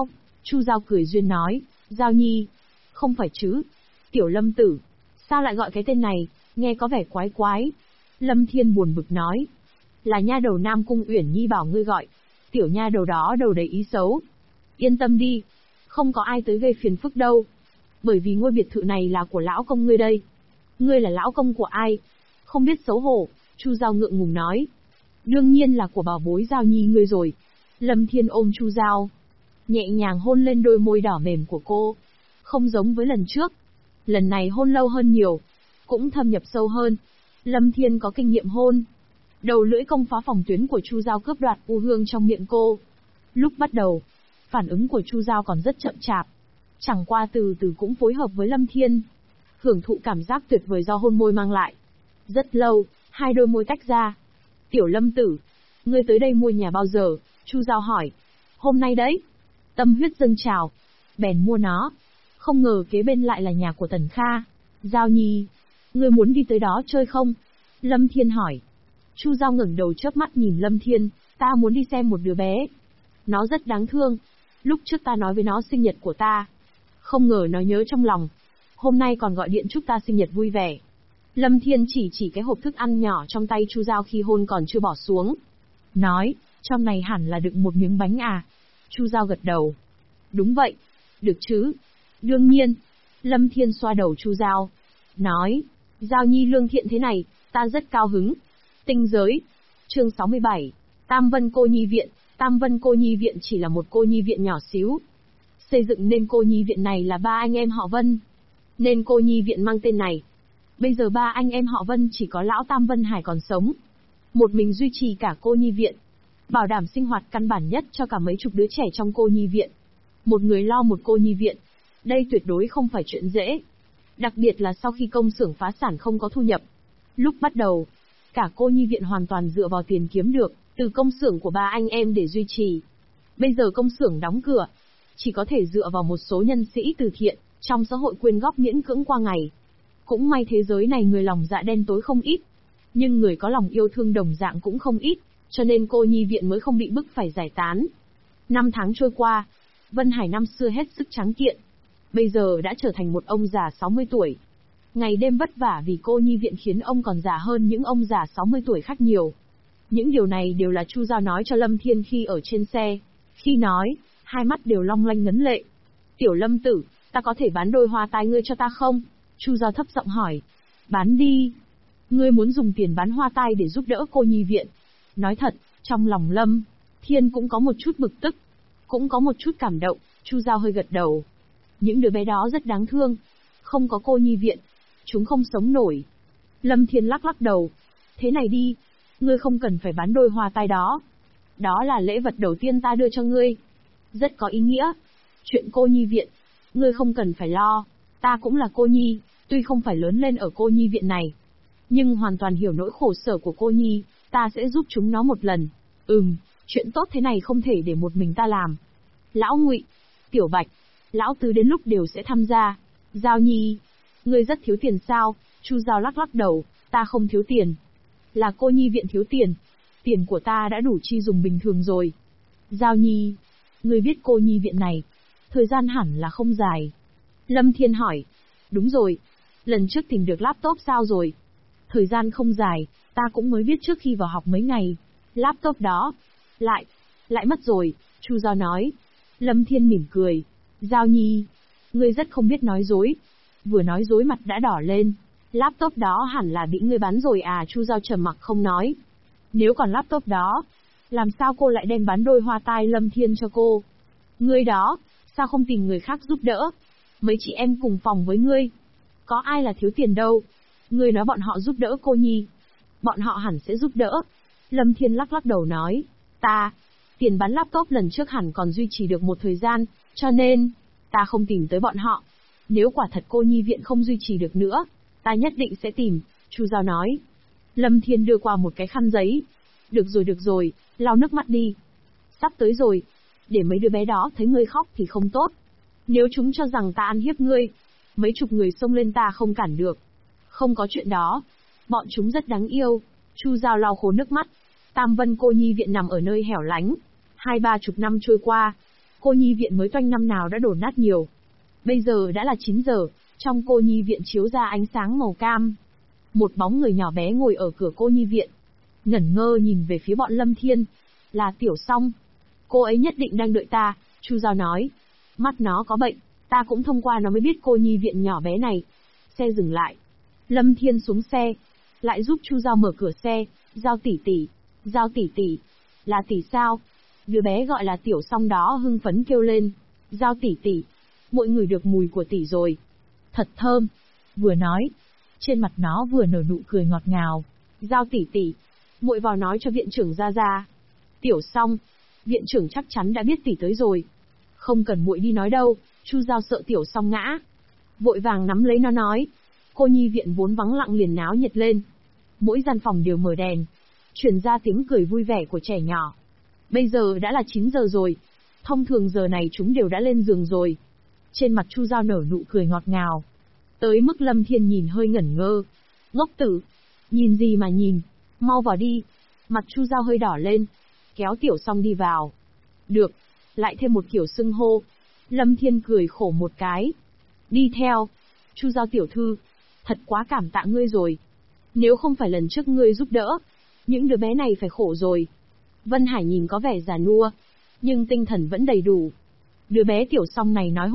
Chu Giao cười duyên nói, Giao Nhi. Không phải chứ. Tiểu Lâm tử. Sao lại gọi cái tên này, nghe có vẻ quái quái. Lâm Thiên buồn bực nói. Là nha đầu Nam Cung Uyển Nhi bảo ngươi gọi. Tiểu nha đầu đó đầu đầy ý xấu. Yên tâm đi. Không có ai tới gây phiền phức đâu. Bởi vì ngôi biệt thự này là của lão công ngươi đây. Ngươi là lão công của ai? Không biết xấu hổ, Chu Giao ngượng ngùng nói. Đương nhiên là của bảo bối Giao Nhi ngươi rồi. Lâm Thiên ôm Chu Giao, nhẹ nhàng hôn lên đôi môi đỏ mềm của cô. Không giống với lần trước. Lần này hôn lâu hơn nhiều, cũng thâm nhập sâu hơn. Lâm Thiên có kinh nghiệm hôn. Đầu lưỡi công phá phòng tuyến của Chu Giao cướp đoạt u hương trong miệng cô. Lúc bắt đầu, phản ứng của Chu Giao còn rất chậm chạp. Chẳng qua từ từ cũng phối hợp với Lâm Thiên, hưởng thụ cảm giác tuyệt vời do hôn môi mang lại. Rất lâu, hai đôi môi tách ra. Tiểu Lâm tử, ngươi tới đây mua nhà bao giờ? Chu Giao hỏi. Hôm nay đấy. Tâm huyết dâng trào, bèn mua nó. Không ngờ kế bên lại là nhà của Tần Kha. Giao Nhi, ngươi muốn đi tới đó chơi không? Lâm Thiên hỏi. Chu Giao ngẩng đầu chớp mắt nhìn Lâm Thiên, ta muốn đi xem một đứa bé. Nó rất đáng thương. Lúc trước ta nói với nó sinh nhật của ta. Không ngờ nó nhớ trong lòng. Hôm nay còn gọi điện chúc ta sinh nhật vui vẻ. Lâm Thiên chỉ cái hộp thức ăn nhỏ trong tay Chu Giao khi hôn còn chưa bỏ xuống. Nói, trong này hẳn là đựng một miếng bánh à? Chu Giao gật đầu. Đúng vậy. Được chứ? Đương nhiên. Lâm Thiên xoa đầu Chu Giao. Nói, Giao Nhi lương thiện thế này, ta rất cao hứng. Tinh giới. Chương 67. Tam Vân Cô Nhi Viện. Tam Vân Cô Nhi Viện chỉ là một cô nhi viện nhỏ xíu. Xây dựng nên cô nhi viện này là ba anh em họ Vân, nên cô nhi viện mang tên này. Bây giờ ba anh em họ Vân chỉ có lão Tam Vân Hải còn sống. Một mình duy trì cả cô nhi viện, bảo đảm sinh hoạt căn bản nhất cho cả mấy chục đứa trẻ trong cô nhi viện. Một người lo một cô nhi viện, đây tuyệt đối không phải chuyện dễ. Đặc biệt là sau khi công xưởng phá sản không có thu nhập. Lúc bắt đầu, cả cô nhi viện hoàn toàn dựa vào tiền kiếm được từ công xưởng của ba anh em để duy trì. Bây giờ công xưởng đóng cửa, chỉ có thể dựa vào một số nhân sĩ từ thiện trong xã hội quyên góp miễn cưỡng qua ngày. Cũng may thế giới này người lòng dạ đen tối không ít, nhưng người có lòng yêu thương đồng dạng cũng không ít, cho nên cô nhi viện mới không bị bức phải giải tán. 5 tháng trôi qua, Vân Hải năm xưa hết sức tráng kiện, bây giờ đã trở thành một ông già 60 tuổi. Ngày đêm vất vả vì cô nhi viện khiến ông còn già hơn những ông già 60 tuổi khác nhiều. Những điều này đều là Chu Giao nói cho Lâm Thiên khi ở trên xe. Khi nói, hai mắt đều long lanh ngấn lệ. Tiểu Lâm tử, ta có thể bán đôi hoa tai ngươi cho ta không? Chu Giao thấp giọng hỏi. Bán đi. Ngươi muốn dùng tiền bán hoa tai để giúp đỡ cô nhi viện. Nói thật, trong lòng Lâm Thiên cũng có một chút bực tức, cũng có một chút cảm động. Chu Giao hơi gật đầu. Những đứa bé đó rất đáng thương. Không có cô nhi viện, chúng không sống nổi. Lâm Thiên lắc lắc đầu. Thế này đi, ngươi không cần phải bán đôi hoa tai đó. Đó là lễ vật đầu tiên ta đưa cho ngươi. Rất có ý nghĩa. Chuyện cô nhi viện, ngươi không cần phải lo. Ta cũng là cô nhi, tuy không phải lớn lên ở cô nhi viện này, nhưng hoàn toàn hiểu nỗi khổ sở của cô nhi, ta sẽ giúp chúng nó một lần. Chuyện tốt thế này không thể để một mình ta làm. Lão Ngụy, Tiểu Bạch, Lão Tứ đến lúc đều sẽ tham gia. Giao Nhi, ngươi rất thiếu tiền sao? Chu Giao lắc lắc đầu, ta không thiếu tiền. Là cô nhi viện thiếu tiền. Tiền của ta đã đủ chi dùng bình thường rồi. Giao Nhi, ngươi biết cô nhi viện này, thời gian hẳn là không dài. Lâm Thiên hỏi. Đúng rồi. Lần trước tìm được laptop sao rồi? Thời gian không dài, ta cũng mới biết trước khi vào học mấy ngày. Laptop đó, lại mất rồi, Chu Giao nói. Lâm Thiên mỉm cười. Giao Nhi, ngươi rất không biết nói dối. Vừa nói dối mặt đã đỏ lên. Laptop đó hẳn là bị ngươi bán rồi à? Chu Giao trầm mặc không nói. Nếu còn laptop đó, làm sao cô lại đem bán đôi hoa tai Lâm Thiên cho cô? Ngươi đó, sao không tìm người khác giúp đỡ? Mấy chị em cùng phòng với ngươi, có ai là thiếu tiền đâu. Ngươi nói bọn họ giúp đỡ cô nhi, bọn họ hẳn sẽ giúp đỡ. Lâm Thiên lắc lắc đầu nói, tiền bán laptop lần trước hẳn còn duy trì được một thời gian, cho nên, ta không tìm tới bọn họ. Nếu quả thật cô nhi viện không duy trì được nữa, ta nhất định sẽ tìm, Chu Giao nói. Lâm Thiên đưa qua một cái khăn giấy. Được rồi, lau nước mắt đi. Sắp tới rồi, để mấy đứa bé đó thấy ngươi khóc thì không tốt. Nếu chúng cho rằng ta ăn hiếp ngươi, mấy chục người xông lên ta không cản được. Không có chuyện đó, bọn chúng rất đáng yêu. Chu Giao lau khô nước mắt. Tam Vân cô nhi viện nằm ở nơi hẻo lánh. 20-30 năm trôi qua, cô nhi viện mới toanh năm nào đã đổ nát nhiều. Bây giờ đã là 9 giờ, trong cô nhi viện chiếu ra ánh sáng màu cam. Một bóng người nhỏ bé ngồi ở cửa cô nhi viện, ngẩn ngơ nhìn về phía bọn Lâm Thiên. Là Tiểu Song. Cô ấy nhất định đang đợi ta, Chu Giao nói. Mắt nó có bệnh, ta cũng thông qua nó mới biết cô nhi viện nhỏ bé này. Xe dừng lại. Lâm Thiên xuống xe, lại giúp Chu Giao mở cửa xe. Giao tỷ tỷ, Giao tỷ tỷ, là tỷ sao? Đứa bé gọi là Tiểu Song đó hưng phấn kêu lên. Giao tỷ tỷ, mọi người được mùi của tỷ rồi. Thật thơm. Vừa nói, trên mặt nó vừa nở nụ cười ngọt ngào. Giao tỷ tỷ, muội vào nói cho viện trưởng ra ra. Tiểu Song, viện trưởng chắc chắn đã biết tỷ tới rồi. Không cần muội đi nói đâu, Chu Giao sợ Tiểu Song ngã. Vội vàng nắm lấy nó nói. Cô nhi viện vốn vắng lặng liền náo nhiệt lên. Mỗi gian phòng đều mở đèn, truyền ra tiếng cười vui vẻ của trẻ nhỏ. Bây giờ đã là 9 giờ rồi. Thông thường giờ này chúng đều đã lên giường rồi. Trên mặt Chu Giao nở nụ cười ngọt ngào. Tới mức Lâm Thiên nhìn hơi ngẩn ngơ. Ngốc tử, nhìn gì mà nhìn, mau vào đi. Mặt Chu Giao hơi đỏ lên, kéo Tiểu Song đi vào. Được, lại thêm một kiểu xưng hô. Lâm Thiên cười khổ một cái. Đi theo. Chu Giao tiểu thư, thật quá cảm tạ ngươi rồi. Nếu không phải lần trước ngươi giúp đỡ, những đứa bé này phải khổ rồi. Vân Hải nhìn có vẻ già nua, nhưng tinh thần vẫn đầy đủ. Đứa bé Tiểu Song này nói